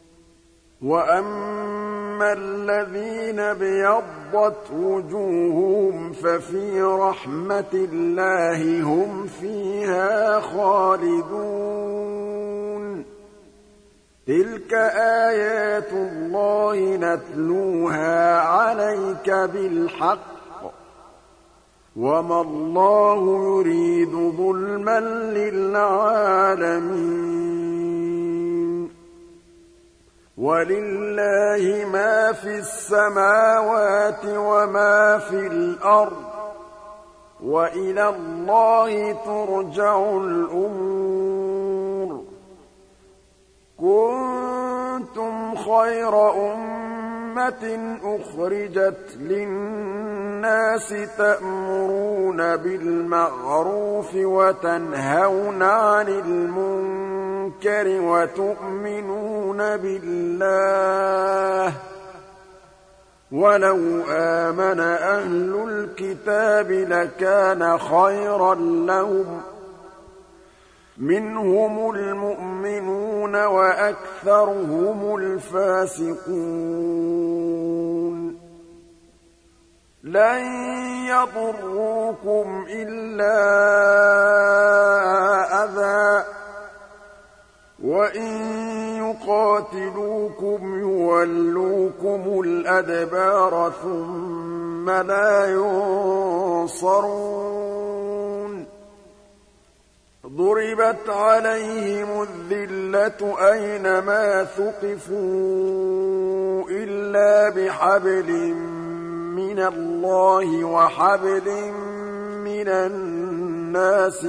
A: وَأَمَّا الَّذِينَ ابْيَضَّتْ وُجُوهُهُمْ فَفِي رَحْمَةِ اللَّهِ هُمْ فِيهَا خَالِدُونَ تِلْكَ آيَاتُ اللَّهِ نَتْلُوهَا عَلَيْكَ بِالْحَقِّ ۚ وَمَا اللَّهُ يُرِيدُ ظُلْمًا لِّلْعَالَمِينَ وَلِلَّهِ مَا فِي السَّمَاوَاتِ وَمَا فِي الْأَرْضِ ۚ وَإِلَى اللَّهِ تُرْجَعُ الْأُمُورُ كُنتُمْ خَيْرَ أُمَّةٍ أُخْرِجَتْ لِلنَّاسِ تَأْمُرُونَ بِالْمَعْرُوفِ وَتَنْهَوْنَ عَنِ الْمُنكَرِ وَتُؤْمِنُونَ بِاللَّهِ ۗ وَلَوْ آمَنَ أَهْلُ الْكِتَابِ لَكَانَ خَيْرًا لَّهُم ۚ مِّنْهُمُ الْمُؤْمِنُونَ وَأَكْثَرُهُمُ الْفَاسِقُونَ لَن يَضُرُّوكُمْ إِلَّا أَذًى ۖ وَإِن يُقَاتِلُوكُمْ يُوَلُّوكُمُ الْأَدْبَارَ ثُمَّ لَا يُنصَرُونَ ضُرِبَتْ عَلَيْهِمُ الذِّلَّةُ أَيْنَمَا ثُقِفُوا إِلَّا بِحَبْلٍ مِّنَ اللَّهِ وَحَبْلٍ مِّنَ النَّاسِ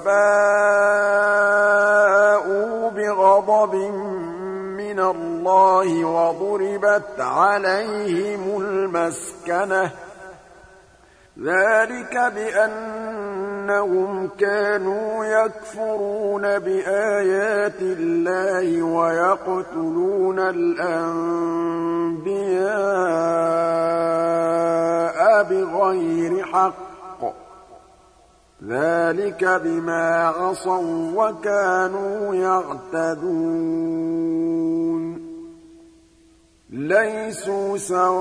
A: وَبَاءُوا بِغَضَبٍ مِّنَ اللَّهِ وَضُرِبَتْ عَلَيْهِمُ الْمَسْكَنَةُ ۚ ذَٰلِكَ بِأَنَّهُمْ كَانُوا يَكْفُرُونَ بِآيَاتِ اللَّهِ وَيَقْتُلُونَ الْأَنبِيَاءَ بِغَيْرِ حَقٍّ ۚ ذَٰلِكَ بِمَا عَصَوا وَّكَانُوا يَعْتَدُونَ لَيْسُوا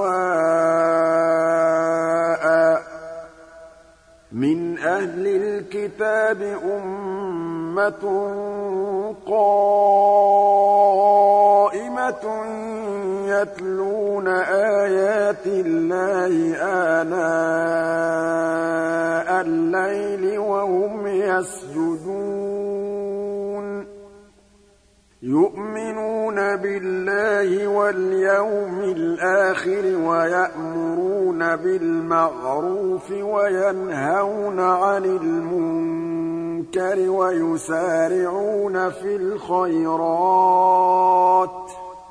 A: سَوَاءً ۗ مِّنْ أَهْلِ الْكِتَابِ أُمَّةٌ قَائِمَةٌ يَتْلُونَ آيَاتِ اللَّهِ آنَاءَ اللَّيْلِ وَهُمْ يَسْجُدُونَ يُؤْمِنُونَ بِاللَّهِ وَالْيَوْمِ الْآخِرِ وَيَأْمُرُونَ بِالْمَعْرُوفِ وَيَنْهَوْنَ عَنِ الْمُنكَرِ وَيُسَارِعُونَ فِي الْخَيْرَاتِ ۚ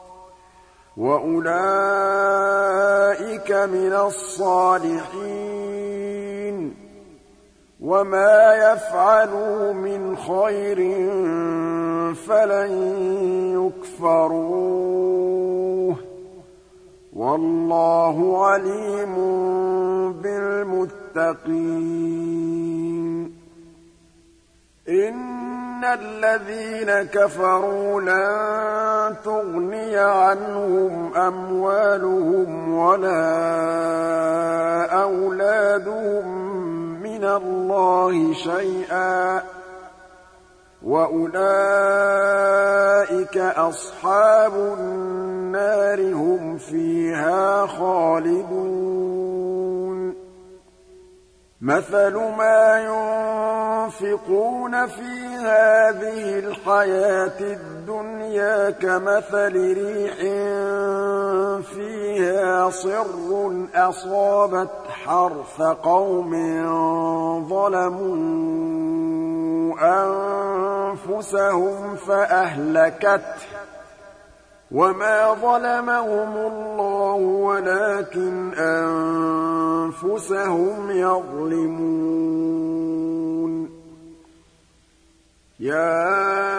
A: وَأُولَٰئِكَ مِنَ الصَّالِحِينَ وَمَا يَفْعَلُوا مِنْ خَيْرٍ فَلَن يُكْفَرُوهُ ۗ وَاللَّهُ عَلِيمٌ بِالْمُتَّقِينَ إِنَّ الَّذِينَ كَفَرُوا لَن تُغْنِيَ عَنْهُمْ أَمْوَالُهُمْ وَلَا أَوْلَادُهُم مِّنَ اللَّهِ شَيْئًا ۖ وَأُولَٰئِكَ أَصْحَابُ النَّارِ ۖ هُمْ فِيهَا خَالِدُونَ مَثَلُ مَا يُنفِقُونَ فِي هَٰذِهِ الْحَيَاةِ الدُّنْيَا كَمَثَلِ رِيحٍ فِيهَا صِرٌّ أَصَابَتْ حَرْثَ قَوْمٍ ظَلَمُوا أَنفُسَهُمْ فَأَهْلَكَتْهُ ۚ وَمَا ظَلَمَهُمُ اللَّهُ وَلَٰكِنْ أَنفُسَهُمْ يَظْلِمُونَ يَا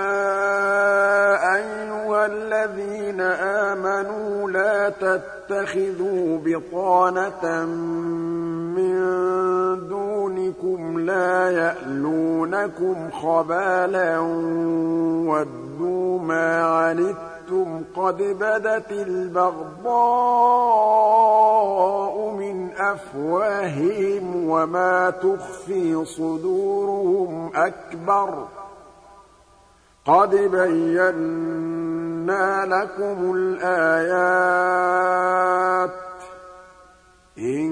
A: أَيُّهَا الَّذِينَ آمَنُوا لَا تَتَّخِذُوا بِطَانَةً مِّن دُونِكُمْ لَا يَأْلُونَكُمْ خَبَالًا وَدُّوا مَا عَنِتُّمْ قَدْ بَدَتِ الْبَغْضَاءُ مِنْ أَفْوَاهِهِمْ وَمَا تُخْفِي صُدُورُهُمْ أَكْبَرُ ۚ قَدْ بَيَّنَّا فَصَّلْنَا لَكُمُ الْآيَاتِ إِن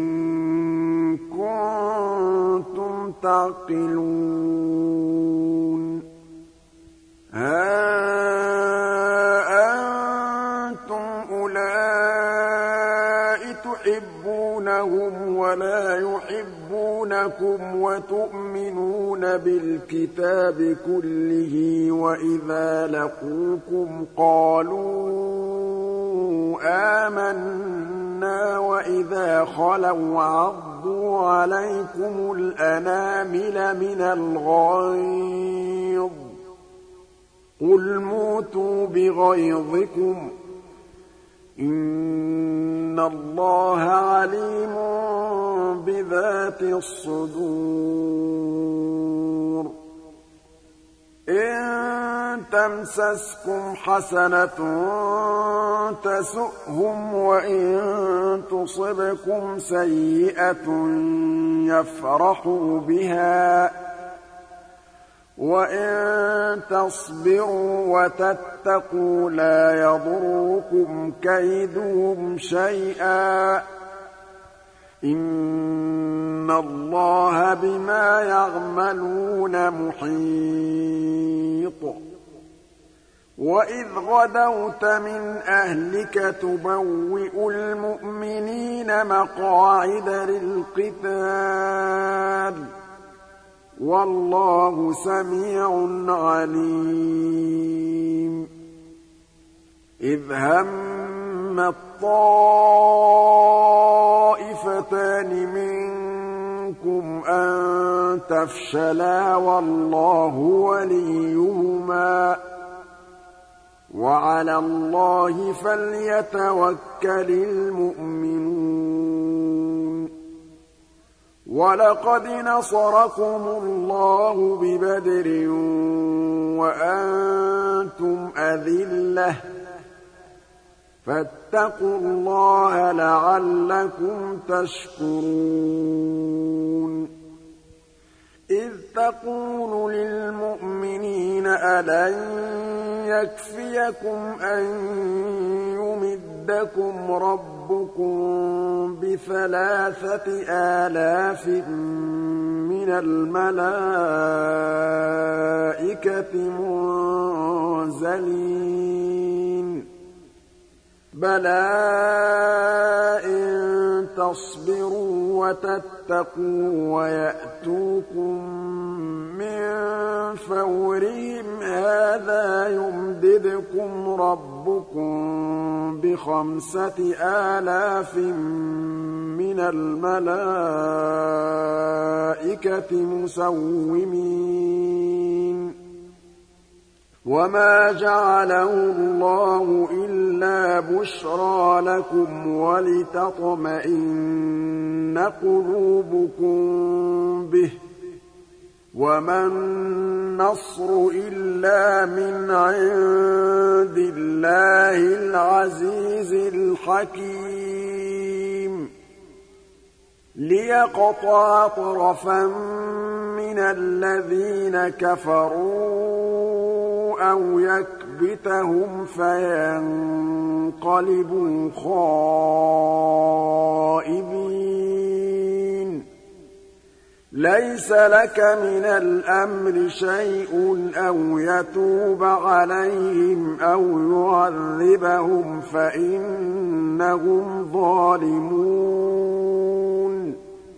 A: كُنتُمْ تَعْقِلُونَ ها أنتم أولئك تحبونهم ولا يحبونكم وتؤمنون بالكتاب كله وإذا لقوكم قالوا آمنا وإذا خلوا عضوا عليكم الأنامل من الغيظ قل موتوا بغيظكم إن الله عليم بذات الصدور إن تمسسكم حسنة تسؤهم وإن تصبكم سيئة يفرحوا بها وإن تصبروا وتتقوا لا يضركم كيدهم شيئا إن الله بما يعملون محيط وإذ غدوت من أهلك تبوئ المؤمنين مقاعد للقتال والله سميع عليم إذ هم الطائفتان منكم أن تفشلا والله وليهما وعلى الله فليتوكل المؤمنون ولقد نصركم الله ببدر وأنتم أذلة فاتقوا الله لعلكم تشكرون إذ تقول للمؤمنين ألن يكفيكم أن يمدكم ربكم ب3,000 من الملائكة منزلين بلى إن تصبروا وتتقوا ويأتوكم من فورهم هذا يمددكم ربكم ب5,000 من الملائكة مسومين وما جعله الله إلا بشرى لكم ولتطمئن قلوبكم به وما النصر إلا من عند الله العزيز الحكيم ليقطع طرفا من الذين كفروا أو يكبتهم فينقلبوا خائبين ليس لك من الأمر شيء أو يتوب عليهم أو يعذبهم فإنهم ظالمون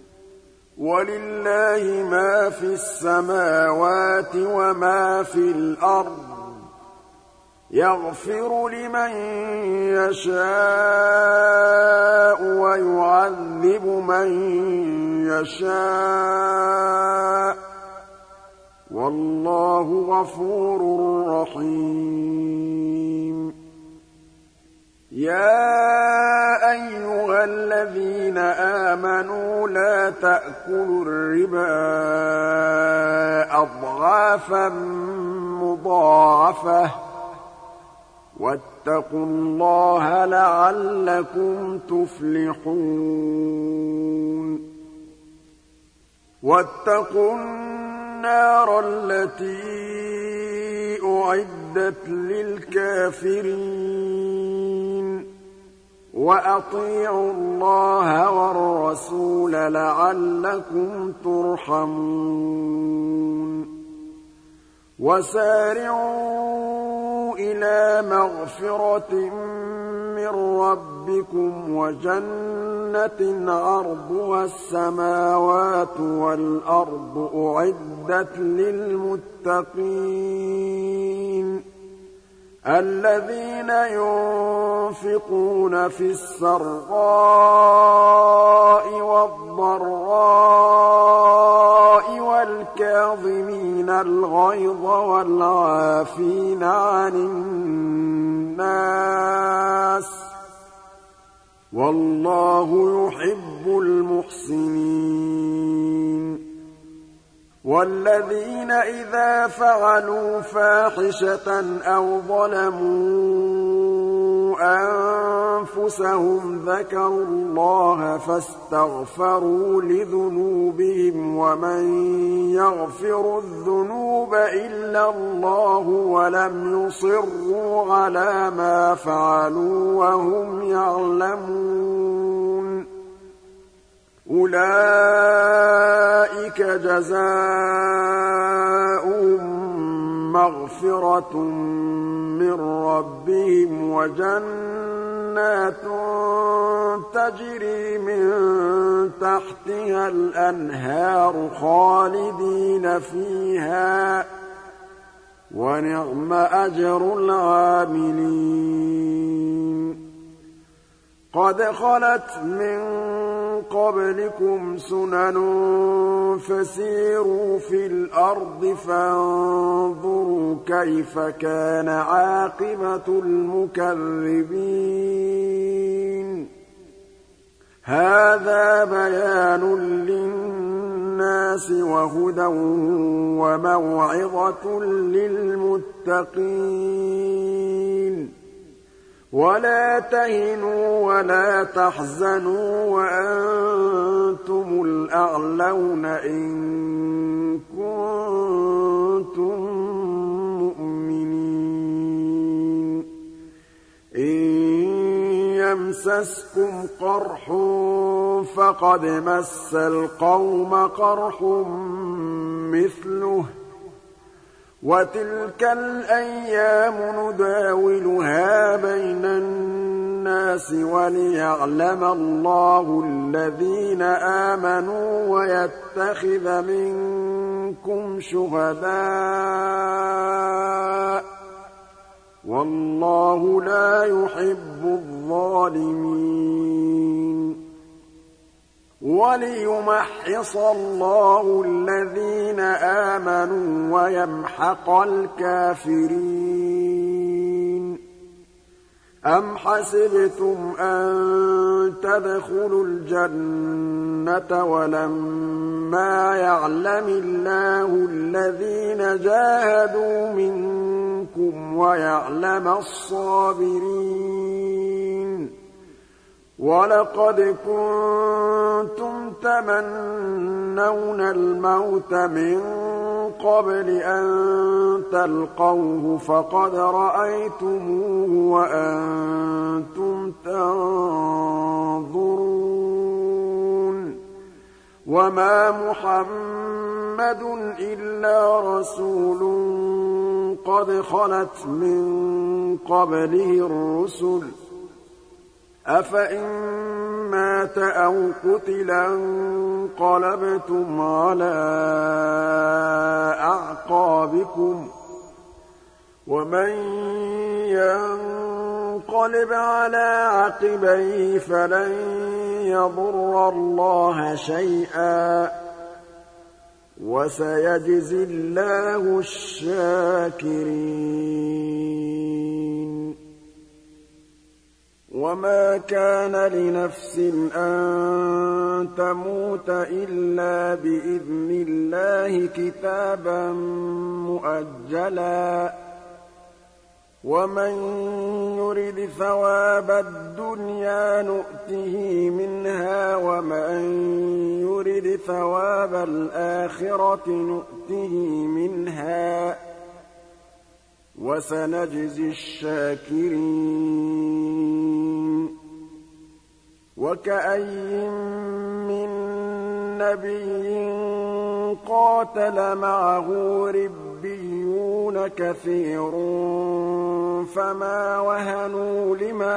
A: ولله ما في السماوات وما في الأرض يغفر لمن يشاء ويعذب من يشاء والله غفور رحيم يا أيها الذين آمنوا لا تأكلوا الربا أضعافا مضاعفة واتقوا الله لعلكم تفلحون واتقوا النار التي أعدت أُعِدَّتْ لِلْكَافِرِينَ وَأَطِيعُوا اللَّهَ وَالرَّسُولَ لَعَلَّكُمْ تُرْحَمُونَ وَسَارِعُوا إِلَىٰ مَغْفِرَةٍ مِّن رَّبِّكُمْ وَجَنَّةٍ عَرْضُهَا السَّمَاوَاتُ وَالْأَرْضُ أُعِدَّتْ لِلْمُتَّقِينَ الَّذِينَ يُنفِقُونَ فِي السَّرَّاءِ وَالضَّرَّاءِ وَالْكَاظِمِينَ الْغَيْظَ وَالْعَافِينَ عَنِ النَّاسِ ۗ وَاللَّهُ يُحِبُّ الْمُحْسِنِينَ وَالَّذِينَ إِذَا فَعَلُوا فَاحِشَةً أَوْ ظَلَمُوا أَنفُسَهُمْ ذَكَرُوا اللَّهَ فَاسْتَغْفَرُوا لِذُنُوبِهِمْ وَمَن يَغْفِرُ الذُّنُوبَ إِلَّا اللَّهُ وَلَمْ يُصِرُّوا عَلَىٰ مَا فَعَلُوا وَهُمْ يَعْلَمُونَ أُولَٰئِكَ جَزَاؤُهُم مَّغْفِرَةٌ مِّن رَّبِّهِمْ وَجَنَّاتٌ تَجْرِي مِن تَحْتِهَا الْأَنْهَارُ خَالِدِينَ فِيهَا ۚ وَنِعْمَ أَجْرُ الْعَامِلِينَ قَدْ خَلَتْ مِن قَبْلِكُمْ سُنَنٌ فَسِيرُوا فِي الْأَرْضِ فَانظُرُوا كَيْفَ كَانَ عَاقِبَةُ الْمُكَذِّبِينَ هَٰذَا بَيَانٌ لِّلنَّاسِ وَهُدًى وَمَوْعِظَةٌ لِّلْمُتَّقِينَ وَلَا تَهِنُوا وَلَا تَحْزَنُوا وَأَنتُمُ الْأَعْلَوْنَ إِن كُنتُم مُّؤْمِنِينَ إِن يَمْسَسْكُمْ قَرْحٌ فَقَدْ مَسَّ الْقَوْمَ قَرْحٌ مِّثْلُهُ ۚ وَتِلْكَ الْأَيَّامُ نُدَاوِلُهَا بَيْنَ النَّاسِ وَلِيَعْلَمَ اللَّهُ الَّذِينَ آمَنُوا وَيَتَّخِذَ مِنكُمْ شُهَدَاءَ ۗ وَاللَّهُ لَا يُحِبُّ الظَّالِمِينَ وَلِيُمَحِّصَ اللَّهُ الَّذِينَ آمَنُوا وَيَمْحَقَ الْكَافِرِينَ أَمْ حَسِبْتُمْ أَن تَدْخُلُوا الْجَنَّةَ وَلَمَّا يَعْلَمِ اللَّهُ الَّذِينَ جَاهَدُوا مِنكُمْ وَيَعْلَمَ الصَّابِرِينَ وَلَقَدْ كُنتُمْ تَمَنَّوْنَ الْمَوْتَ مِن قَبْلِ أَن تَلْقَوْهُ فَقَدْ رَأَيْتُمُوهُ وَأَنتُمْ تَنظُرُونَ وَمَا مُحَمَّدٌ إِلَّا رَسُولٌ قَدْ خَلَتْ مِن قَبْلِهِ الرُّسُلُ ۚ أَفَإِن مَّاتَ أَوْ قُتِلَ انقَلَبْتُمْ عَلَىٰ أَعْقَابِكُمْ ۚ وَمَن يَنقَلِبْ عَلَىٰ عَقِبَيْهِ فَلَن يَضُرَّ اللَّهَ شَيْئًا ۗ وَسَيَجْزِي اللَّهُ الشَّاكِرِينَ وَمَا كَانَ لِنَفْسٍ أَن تَمُوتَ إِلَّا بِإِذْنِ اللَّهِ كِتَابًا مُّؤَجَّلًا ۗ وَمَن يُرِدْ ثَوَابَ الدُّنْيَا نُؤْتِهِ مِنْهَا وَمَن يُرِدْ ثَوَابَ الْآخِرَةِ نُؤْتِهِ مِنْهَا ۚ وَسَنَجْزِي الشَّاكِرِينَ وَكَأَيِّن مِّن نَّبِيٍّ قَاتَلَ مَعَهُ رِبِّيُّونَ كَثِيرٌ فَمَا وَهَنُوا لِمَا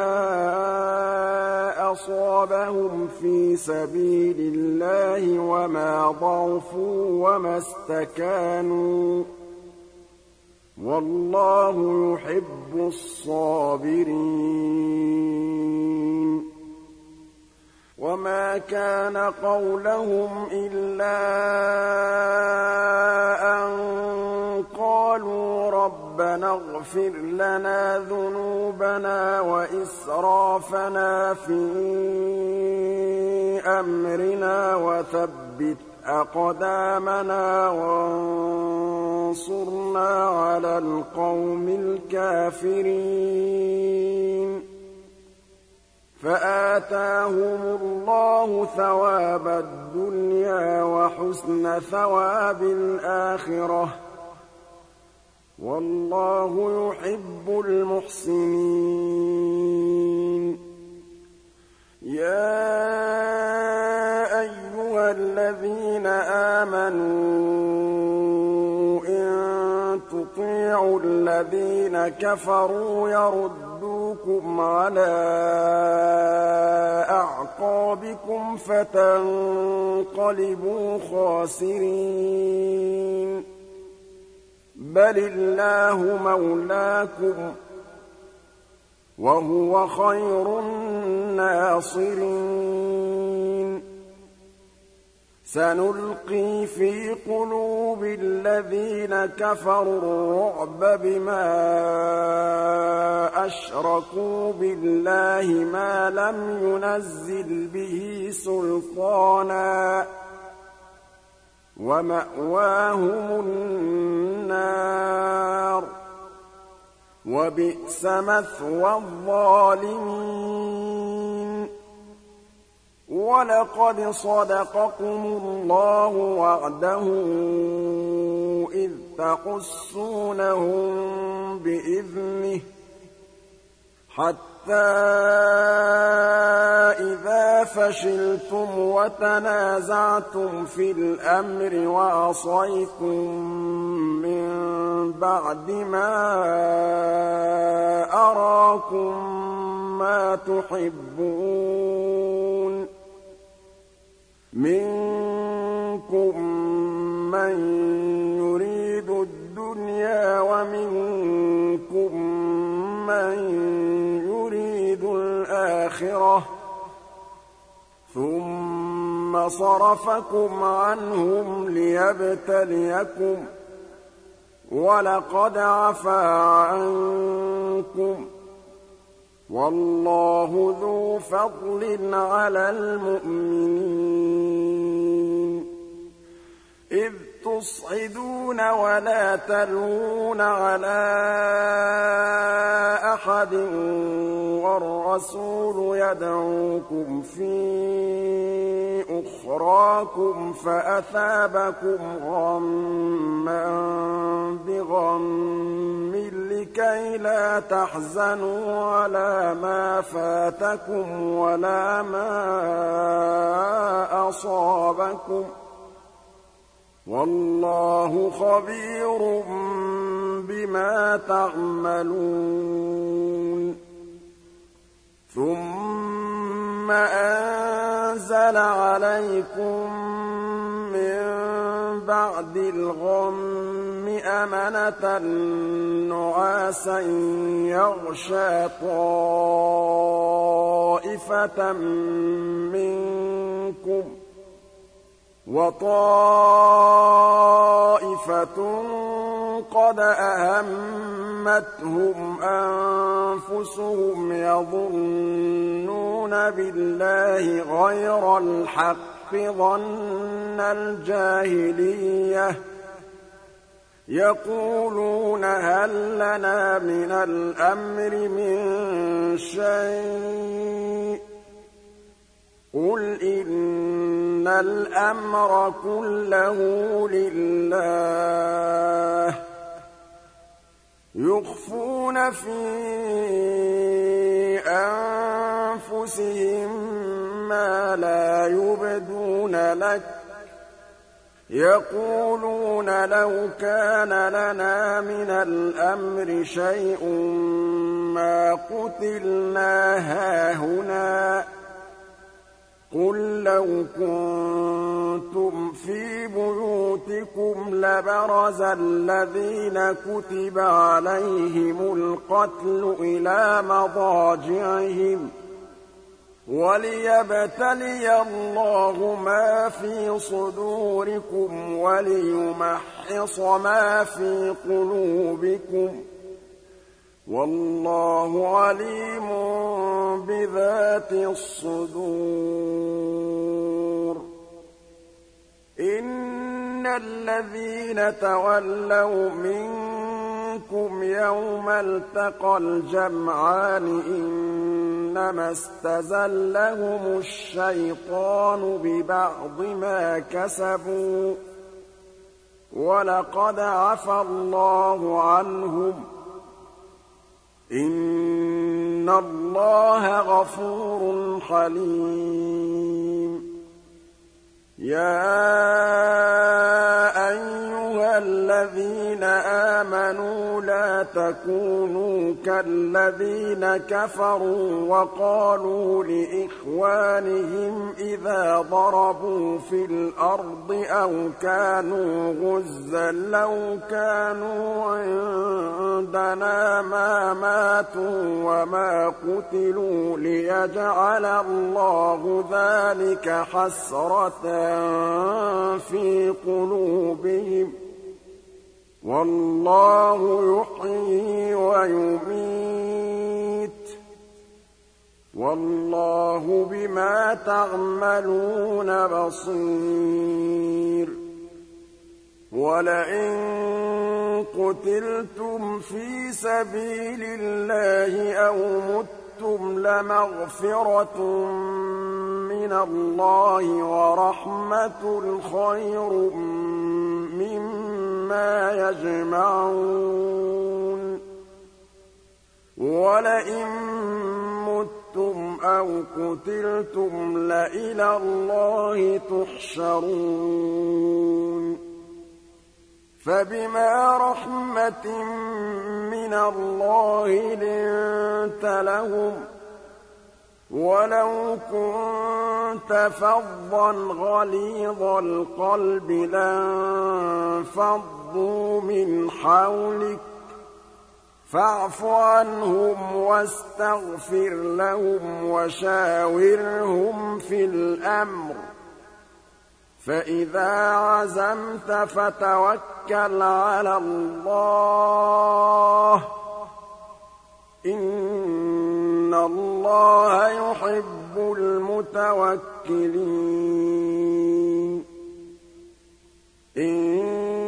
A: أَصَابَهُمْ فِي سَبِيلِ اللَّهِ وَمَا ضَعُفُوا وَمَا اسْتَكَانُوا ۗ وَاللَّهُ يُحِبُّ الصَّابِرِينَ وَمَا كَانَ قَوْلَهُمْ إِلَّا أَن قَالُوا رَبَّنَا اغْفِرْ لَنَا ذُنُوبَنَا وَإِسْرَافَنَا فِي أَمْرِنَا وَثَبِّتْ أَقْدَامَنَا وَانصُرْنَا عَلَى الْقَوْمِ الْكَافِرِينَ فَآتَاهُمُ اللَّهُ ثَوَابَ الدُّنْيَا وَحُسْنَ ثَوَابِ الْآخِرَةِ ۗ وَاللَّهُ يُحِبُّ الْمُحْسِنِينَ يَا أَيُّهَا الَّذِينَ آمَنُوا إِن تُطِيعُوا الَّذِينَ كَفَرُوا يَرُدُّوكُمْ عَلَىٰ أَعْقَابِكُمْ فَتَنقَلِبُوا خَاسِرِينَ بَلِ اللَّهُ مَوْلَاكُمْ ۖ وَهُوَ خَيْرُ النَّاصِرِينَ سَنُلْقِي فِي قُلُوبِ الَّذِينَ كَفَرُوا الرُّعْبَ بِمَا أَشْرَكُوا بِاللَّهِ مَا لَمْ يُنَزِّلْ بِهِ سُلْطَانًا ۖ وَمَأْوَاهُمُ النَّارُ ۖ وَبِئْسَ مَثْوَى الظَّالِمِينَ وَلَقَدْ صَدَقَكُمُ اللَّهُ وَعْدَهُ إِذْ تَحُسُّونَهُم بِإِذْنِهِ حَتَّىٰ إِذَا فَشِلْتُمْ وَتَنَازَعْتُمْ فِي الْأَمْرِ وَعَصَيْتُم مِّن بَعْدِ مَا أَرَاكُم مَّا تُحِبُّونَ مِنكُم مَّن يُرِيدُ الدُّنْيَا وَمِنكُم مَّن يُرِيدُ الْآخِرَةَ ۚ ثُمَّ صَرَفَكُمْ عَنْهُمْ لِيَبْتَلِيَكُمْ ۖ وَلَقَدْ عَفَا عَنكُمْ ۗ وَاللَّهُ ذُو فَضْلٍ عَلَى الْمُؤْمِنِينَ إِذْ تُصْعِدُونَ وَلَا تَلْوُونَ عَلَىٰ أَحَدٍ وَالرَّسُولُ يَدْعُوكُمْ فِي أُخْرَاكُمْ فَأَثَابَكُمْ غَمًّا بِغَمٍّ لِّكَيْ لَا تَحْزَنُوا عَلَىٰ مَا فَاتَكُمْ وَلَا مَا أَصَابَكُمْ ۗ وَاللَّهُ خَبِيرٌ بِمَا تَعْمَلُونَ ثُمَّ أَنزَلَ عَلَيْكُم مِّن بَعْدِ الْغَمِّ أَمَنَةً نُّعَاسًا يَغْشَىٰ طَائِفَةً مِّنكُمْ ۖ وَطَائِفَةٌ قَدْ أَهَمَّتْهُمْ أَنفُسُهُمْ يَظُنُّونَ بِاللَّهِ غَيْرَ الْحَقِّ ظَنَّ الْجَاهِلِيَّةِ يَقُولُونَ هَل لَّنَا مِنَ الْأَمْرِ مِن شَيْءٍ ۗ قُلْ إِنَّ الْأَمْرَ كُلَّهُ لِلَّهِ يخفون في أنفسهم ما لا يبدون لك يقولون لو كان لنا من الأمر شيء ما قتلنا هاهنا قل لو كنتم في بيوتكم لبرز الذين كتب عليهم القتل إلى مضاجعهم وليبتلي الله ما في صدوركم وليمحص ما في قلوبكم والله عليم بذات الصدور إن الذين تولوا منكم يوم التقى الجمعان إنما استزلهم الشيطان ببعض ما كسبوا ولقد عفا الله عنهم إن الله غفور حليم يا أيها الذين آمنوا لا تكونوا كالذين كفروا وقالوا لإخوانهم إذا ضربوا في الأرض أو كانوا غزا لو كانوا عندنا ما ماتوا وما قتلوا ليجعل الله ذلك حسرة في قلوبهم والله يحيي ويميت والله بما تعملون بصير ولئن قتلتم في سبيل الله أو متم لمغفرة من الله ورحمة خير مما يجمعون ولئن متم أو قتلتم لإلى الله تحشرون فبما رحمة من الله لنت لهم ولو كنت فظا غليظ القلب لانفضوا من حولك فاعف عنهم واستغفر لهم وشاورهم في الأمر فإذا عزمت فتوكل على الله إن الله يحب المتوكلين إن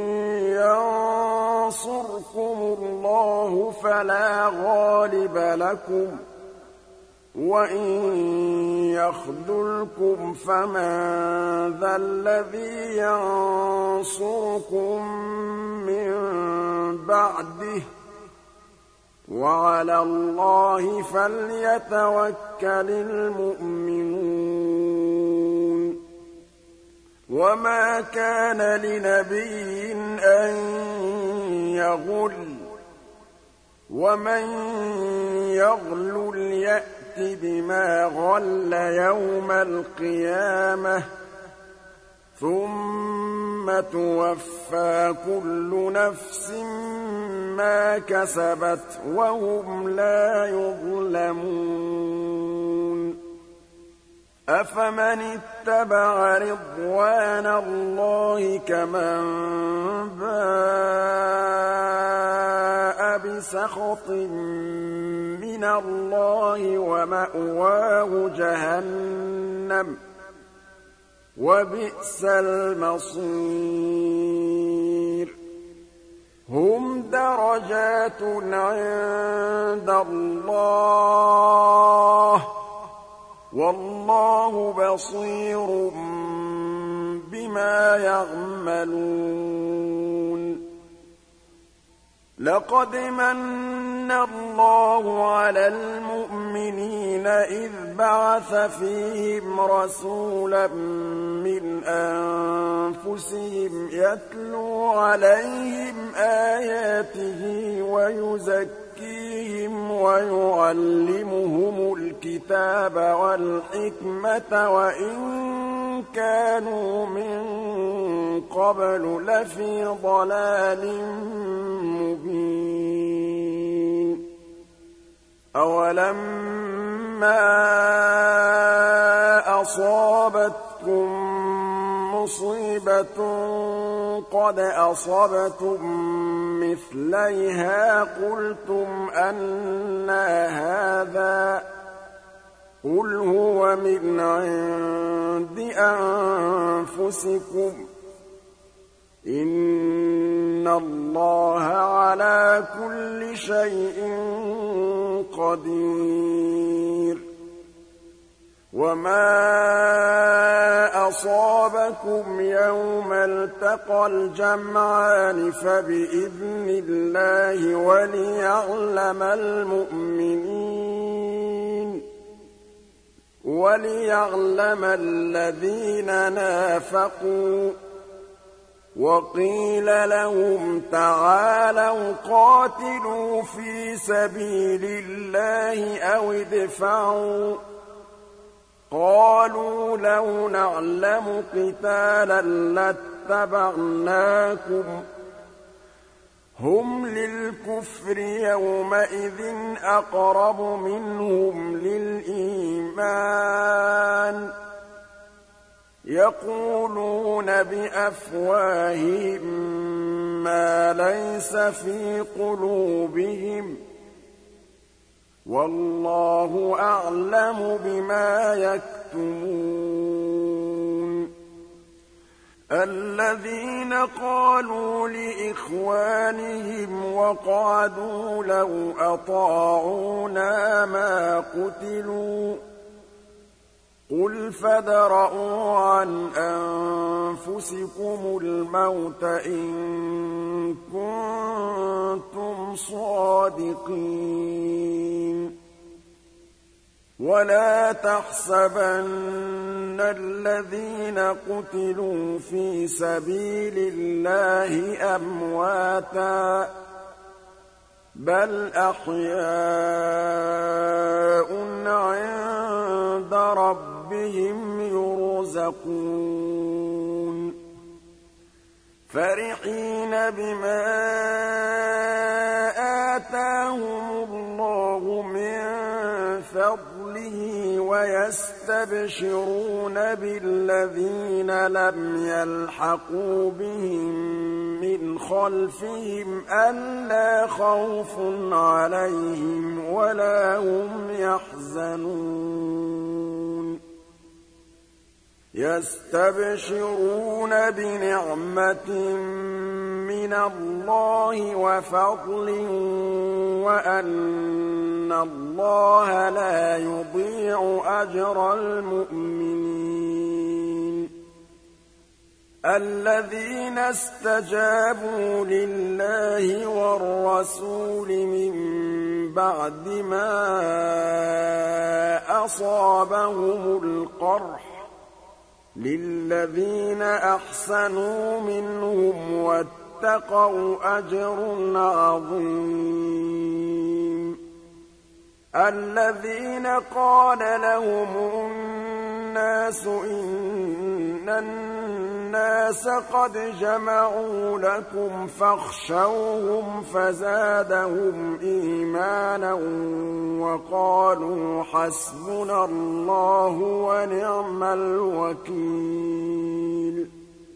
A: ينصركم الله فلا غالب لكم وإن يخذلكم فمن ذا الذي ينصركم من بعده وعلى الله فليتوكل المؤمنون وما كان لنبي أن يغل ومن يغل يأت بما غل يوم القيامة ثم توفى كل نفس ما كسبت وهم لا يظلمون أفمن اتبع رضوان الله كمن باء بسخط من الله ومأواه جهنم وبئس المصير هم درجات عند الله والله بصير بما يعملون لقد من الله على المؤمنين إذ بعث فيهم رسولا من أنفسهم يتلو عليهم آياته ويزكيهم ويعلمهم الكتاب والحكمة وإن كانوا من قبل لفي ضلال مبين أولما أصابتكم مصيبة قد أصبتم مثليها قلتم أنى هذا قل هو من عند أنفسكم إن الله على كل شيء قدير وما أصابكم يوم التقى الجمعان فبإذن الله وليعلم الذين نافقوا وقيل لهم تعالوا قاتلوا في سبيل الله أو ادفعوا قالوا لو نعلم قتالا لاتبعناكم هم للكفر يومئذ أقرب منهم للإيمان يقولون بأفواههم ما ليس في قلوبهم والله أعلم بما يكتمون الذين قالوا لإخوانهم وقعدوا لو أطاعونا ما قتلوا قل فادرءوا عن أنفسكم الموت إن كنتم صادقين ولا تحسبن الذين قتلوا في سبيل الله أمواتا بل أحياء عند ربهم يرزقون فرحين بما آتاهم الله من فضله ويستبشرون بالذين لم يلحقوا بهم من خلفهم ألا خوف عليهم ولا هم يحزنون يستبشرون بنعمة من الله وفضل وأن الله لا يضيع أجر المؤمنين الذين استجابوا لله والرسول من بعد ما أصابهم القرح للذين أحسنوا منهم واتقوا أجر عظيم الذين قال لهم الناس إن الناس قد جمعوا لكم فاخشوهم فزادهم إيمانا وقالوا حسبنا الله ونعم الوكيل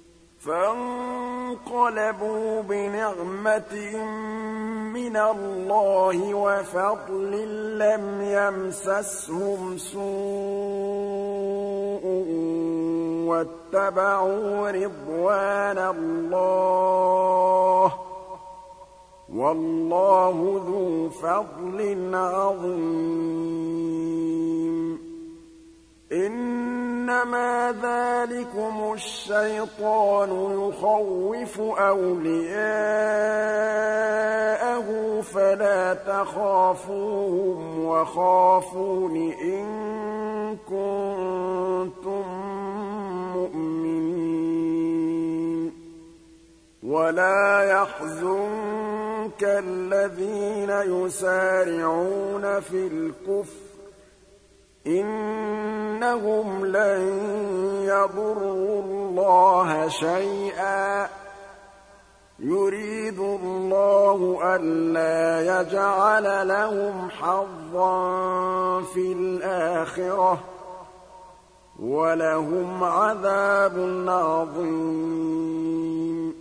A: فانقلبوا بنعمة من الله وفضل لم يمسسهم سوء واتبعوا رضوان الله والله ذو فضل عظيم إنما ذلك ذَٰلِكُمُ الشَّيْطَانُ يُخَوِّفُ أَوْلِيَاءَهُ فَلَا تَخَافُوهُمْ وَخَافُونِ إِن كُنتُم مُّؤْمِنِينَ وَلَا يَحْزُنكَ الَّذِينَ يُسَارِعُونَ فِي الْكُفْرِ إِنَّهُمْ لَن يَضُرُّوا اللَّهَ شَيْئًا يُرِيدُ اللَّهُ أَلَّا يَجْعَلَ لَهُمْ حَظًّا في الْآخِرَةِ ۖ وَلَهُمْ عَذَابٌ عَظِيمٌ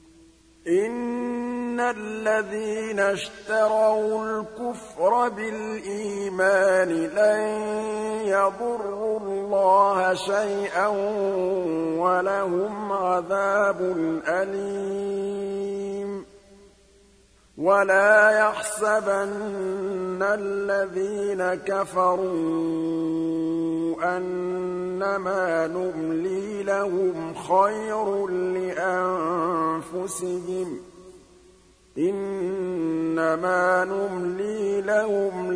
A: إِنَّ الَّذِينَ اشْتَرَوُا الْكُفْرَ بِالْإِيمَانِ لَن يَضُرُّوا اللَّهَ شَيْئًا وَلَهُمْ عَذَابٌ أَلِيمٌ وَلَا يَحْسَبَنَّ الَّذِينَ كَفَرُوا أَنَّمَا نُمْلِي لَهُمْ خَيْرٌ لِّأَنفُسِهِمْ ۚ إِنَّمَا نُمْلِي لَهُمْ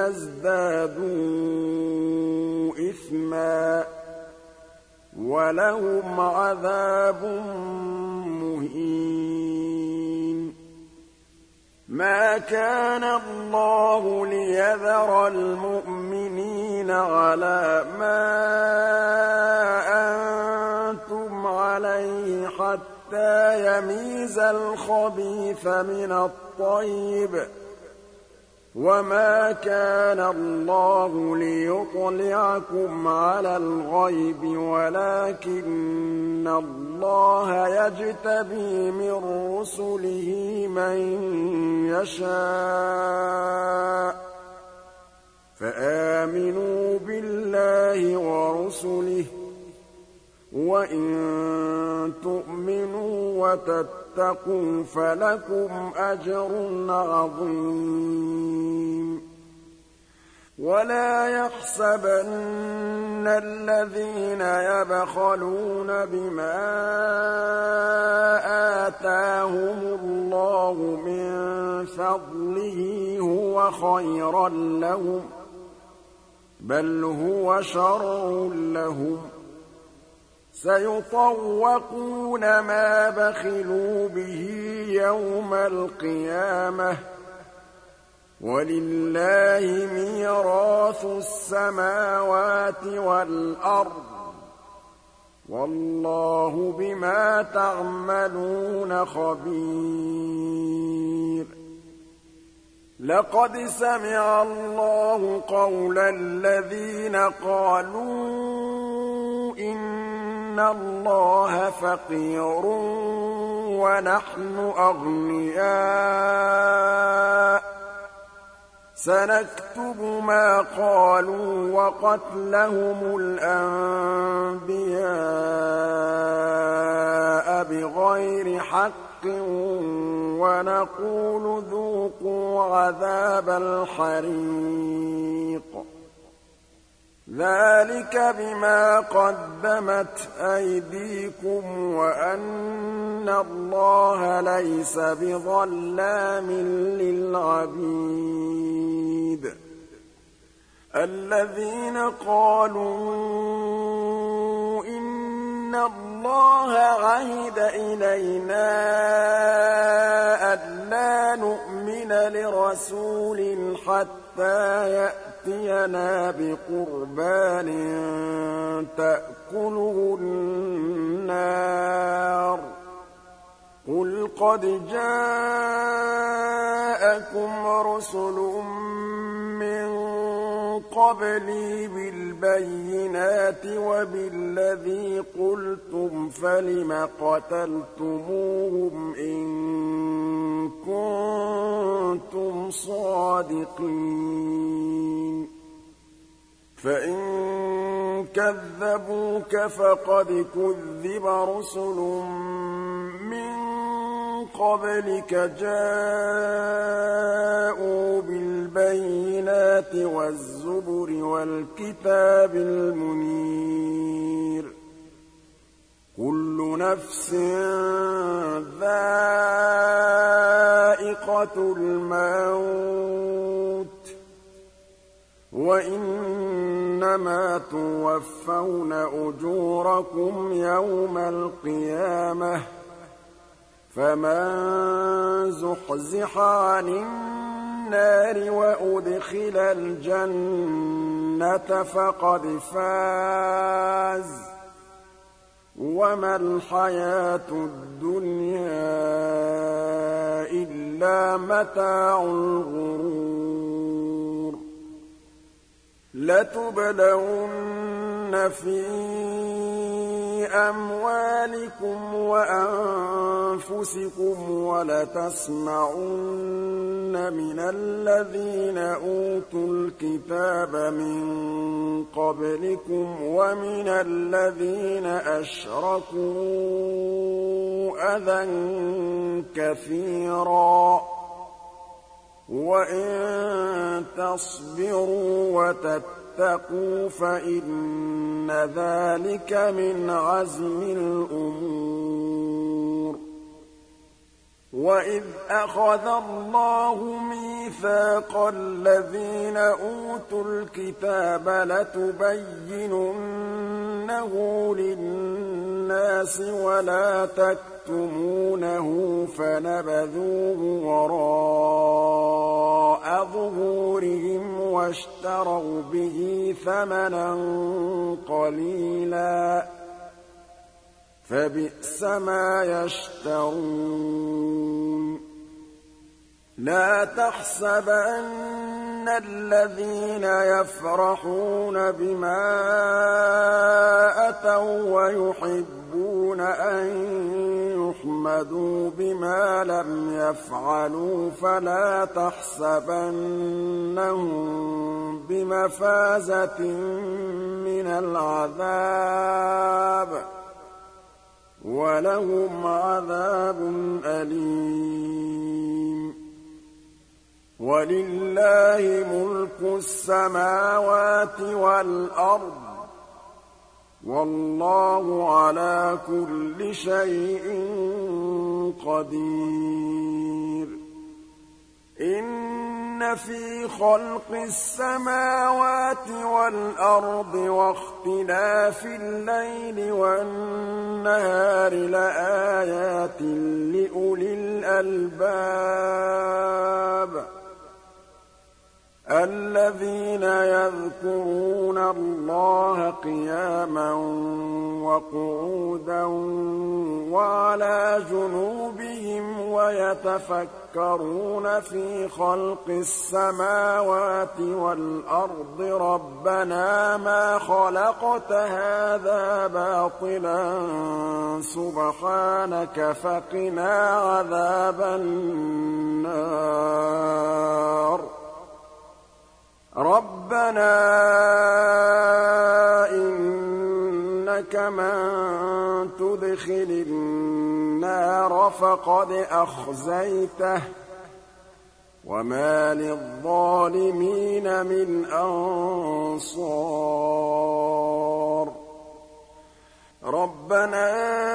A: لِيَزْدَادُوا إِثْمًا ۚ وَلَهُمْ عَذَابٌ مُّهِينٌ مَا كَانَ اللَّهُ لِيَذَرَ الْمُؤْمِنِينَ عَلَىٰ مَا أَنتُمْ عَلَيْهِ حَتَّىٰ يَمِيزَ الْخَبِيثَ مِنَ الطَّيِّبِ ۗ وَمَا كَانَ اللَّهُ لِيُطْلِعَكُمْ عَلَى الْغَيْبِ وَلَٰكِنَّ اللَّهَ يَجْتَبِي مِن رُّسُلِهِ مَن يَشَاءُ ۖ فَآمِنُوا بِاللَّهِ وَرُسُلِهِ ۚ وَإِن تُؤْمِنُوا وَتَتَّقُوا فَلَكُمْ أَجْرٌ عَظِيمٌ وَلَا يَحْسَبَنَّ الَّذِينَ يَبْخَلُونَ بِمَا آتَاهُمُ اللَّهُ مِن فَضْلِهِ هُوَ خَيْرًا لَّهُم ۖ بَلْ هُوَ شَرٌّ لَّهُمْ ۖ سَيُطَوَّقُونَ مَا بَخِلُوا بِهِ يَوْمَ الْقِيَامَةِ ۗ وَلِلَّهِ مِيرَاثُ السَّمَاوَاتِ وَالْأَرْضِ ۗ وَاللَّهُ بِمَا تَعْمَلُونَ خَبِيرٌ لَقَدْ سَمِعَ اللَّهُ قَوْلَ الَّذِينَ قَالُوا إِنَّ اللَّهَ فَقِيرٌ وَنَحْنُ أَغْنِيَاءُ ۘ سَنَكْتُبُ مَا قَالُوا وَقَتْلَهُمُ الْأَنبِيَاءَ بِغَيْرِ حَقٍّ وَنَقُولُ ذُوقُوا عَذَابَ الْحَرِيقِ ذَٰلِكَ بِمَا قَدَّمَتْ أَيْدِيكُمْ وَأَنَّ اللَّهَ لَيْسَ بِظَلَّامٍ لِّلْعَبِيدِ الَّذِينَ قَالُوا إِنَّ اللَّهَ عَهِدَ إِلَيْنَا أَلَّا نُؤْمِنَ لِرَسُولٍ حَتَّىٰ يَأْتِيَنَا بِقُرْبَانٍ تَأْكُلُهُ النَّارُ ۗ قُلْ قَدْ جَاءَكُمْ رُسُلٌ مِّن قَبْلِي بِالْبَيِّنَاتِ وَبِالَّذِي قُلْتُمْ فَلِمَ قَتَلْتُمُوهُمْ إِن كُنتُمْ صَادِقِينَ فَإِن كَذَّبُوكَ فَقَدْ كُذِّبَ رُسُلٌ مِّن قَبْلِكَ جَاءُوا بِالْبَيِّنَاتِ وَالزُّبُرِ وَالْكِتَابِ الْمُنِيرِ كُلُّ نَفْسٍ ذَائِقَةُ الْمَوْتِ ۖ وَإِنَّمَا تُوَفَّوْنَ أُجُورَكُمْ يَوْمَ الْقِيَامَةِ ۖ فَمَن زُحْزِحَ عَنِ النَّارِ وَأُدْخِلَ الْجَنَّةَ فَقَدْ فَازَ ۗ وَمَا الْحَيَاةُ الدُّنْيَا إِلَّا مَتَاعُ الْغُرُورِ لَتُبْلَوُنَّ فِي أَمْوَالِكُمْ وَأَنفُسِكُمْ وَلَتَسْمَعُنَّ مِنَ الَّذِينَ أُوتُوا الْكِتَابَ مِن قَبْلِكُمْ وَمِنَ الَّذِينَ أَشْرَكُوا أَذًى كَثِيرًا ۚ وَإِن تَصْبِرُوا وَتَتَّقُوا فَإِنَّ ذَٰلِكَ مِنْ عَزْمِ الْأُمُورِ وَإِذْ أَخَذَ اللَّهُ مِيثَاقَ الَّذِينَ أُوتُوا الْكِتَابَ لَتُبَيِّنُنَّهُ لِلنَّاسِ وَلَا تَكْتُمُونَهُ فَنَبَذُوهُ وَرَاءَ ظُهُورِهِمْ وَاشْتَرَوْا بِهِ ثَمَنًا قَلِيلًا ۖ فَبِئْسَ مَا يَشْتَرُونَ لَا تَحْسَبَنَّ الَّذِينَ يَفْرَحُونَ بِمَا أَتَوا وَّيُحِبُّونَ أَن يُحْمَدُوا بِمَا لَمْ يَفْعَلُوا فَلَا تَحْسَبَنَّهُم بِمَفَازَةٍ مِّنَ الْعَذَابِ ۖ وَلَهُمْ عَذَابٌ أَلِيمٌ وَلِلَّهِ مُلْكُ السَّمَاوَاتِ وَالْأَرْضِ ۗ وَاللَّهُ عَلَىٰ كُلِّ شَيْءٍ قَدِيرٌ إِنَّ فِي خَلْقِ السَّمَاوَاتِ وَالْأَرْضِ وَاخْتِلَافِ اللَّيْلِ وَالنَّهَارِ لَآيَاتٍ لِّأُولِي الْأَلْبَابِ الَّذِينَ يَذْكُرُونَ اللَّهَ قِيَامًا وَقُعُودًا وَعَلَىٰ جُنُوبِهِمْ وَيَتَفَكَّرُونَ فِي خَلْقِ السَّمَاوَاتِ وَالْأَرْضِ رَبَّنَا مَا خَلَقْتَ هَٰذَا بَاطِلًا سُبْحَانَكَ فَقِنَا عَذَابَ النَّارِ رَبَّنَا إِنَّكَ مَن تُدْخِلِ النَّارَ فَقَدْ أَخْزَيْتَهُ ۖ وَمَا لِلظَّالِمِينَ مِنْ أَنصَارٍ رَبَّنَا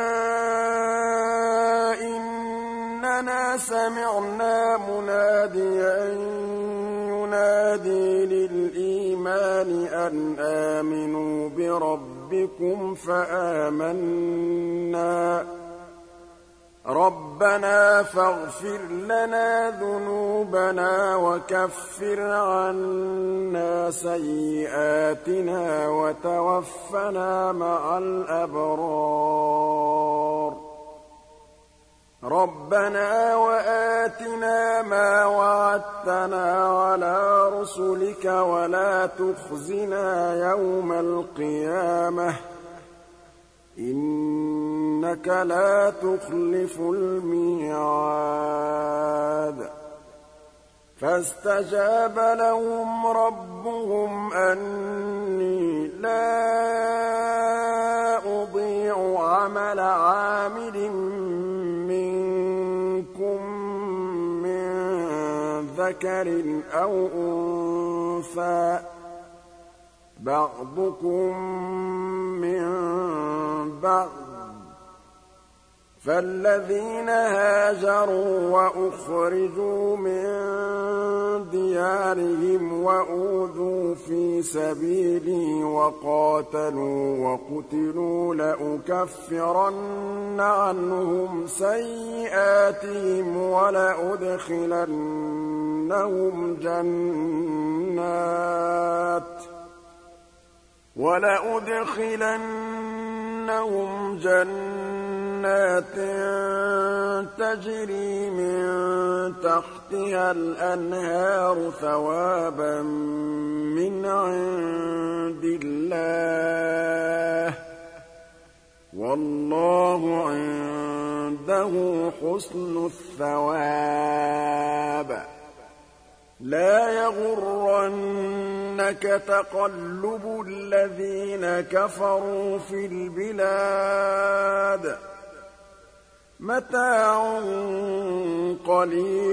A: إِنَّنَا سَمِعْنَا مُنَادِيًا يُنَادِي لِلْإِيمَانِ أَنْ آمِنُوا بِرَبِّكُمْ فَآمَنَّا رَبَّنَا فَاغْفِرْ لَنَا ذُنُوبَنَا وَكَفِّرْ عَنَّا سَيِّئَاتِنَا وَتَوَفَّنَا مَعَ الْأَبْرَارِ رَبَّنَا وَآتِنَا مَا وَعَدتَّنَا عَلَىٰ رُسُلِكَ وَلَا تُخْزِنَا يَوْمَ الْقِيَامَةِ ۗ إِنَّكَ لَا تُخْلِفُ الْمِيعَادَ فَاسْتَجَابَ لَهُمْ رَبُّهُمْ أَنِّي لَا أُضِيعُ عَمَلَ عَامِلٍ مِّنكُم مِّن ذَكَرٍ أَوْ أُنثَىٰ ۖ بَعْضُكُم مِّن بَعْضٍ ۖ فالذين هاجروا وأخرجوا من ديارهم وأوذوا في سبيلي وقاتلوا وقتلوا لأكفرن عنهم سيئاتهم ولأدخلنهم جنات تجري من تحتها الأنهار ثوابا من عند الله والله عنده حسن الثواب لا يغرنك تقلب الذين كفروا في البلاد متاع قليل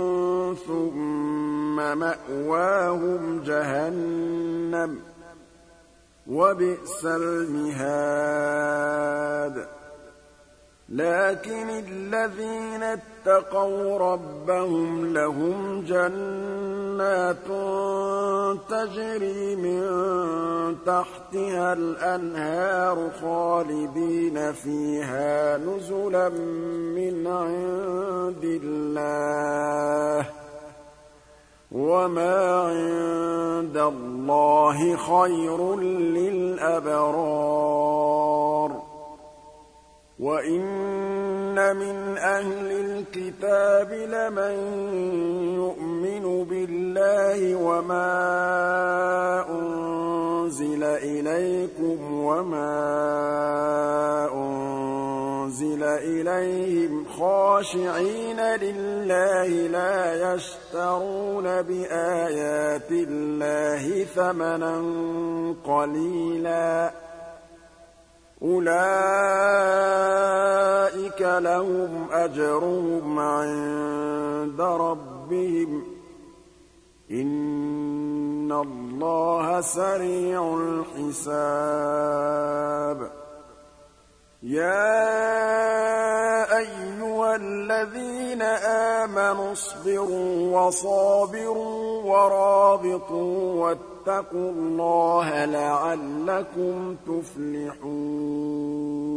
A: ثم مأواهم جهنم وبئس المهاد لكن الذين اتقوا ربهم لهم جنات تجري من تحتها الأنهار خالدين فيها نزلا من عند الله وما عند الله خير للأبرار وَإِنَّ مِنْ أَهْلِ الْكِتَابِ لَمَن يُؤْمِنُ بِاللَّهِ وَمَا أُنزِلَ إِلَيْكُمْ وَمَا أُنزِلَ إِلَيْهِمْ خَاشِعِينَ لِلَّهِ لَا يَشْتَرُونَ بِآيَاتِ اللَّهِ ثَمَنًا قَلِيلًا أولئك لهم أجرهم عند ربهم إن الله سريع الحساب يا أيها الذين آمنوا اصبروا وصابروا ورابطوا واتقوا الله لعلكم تفلحون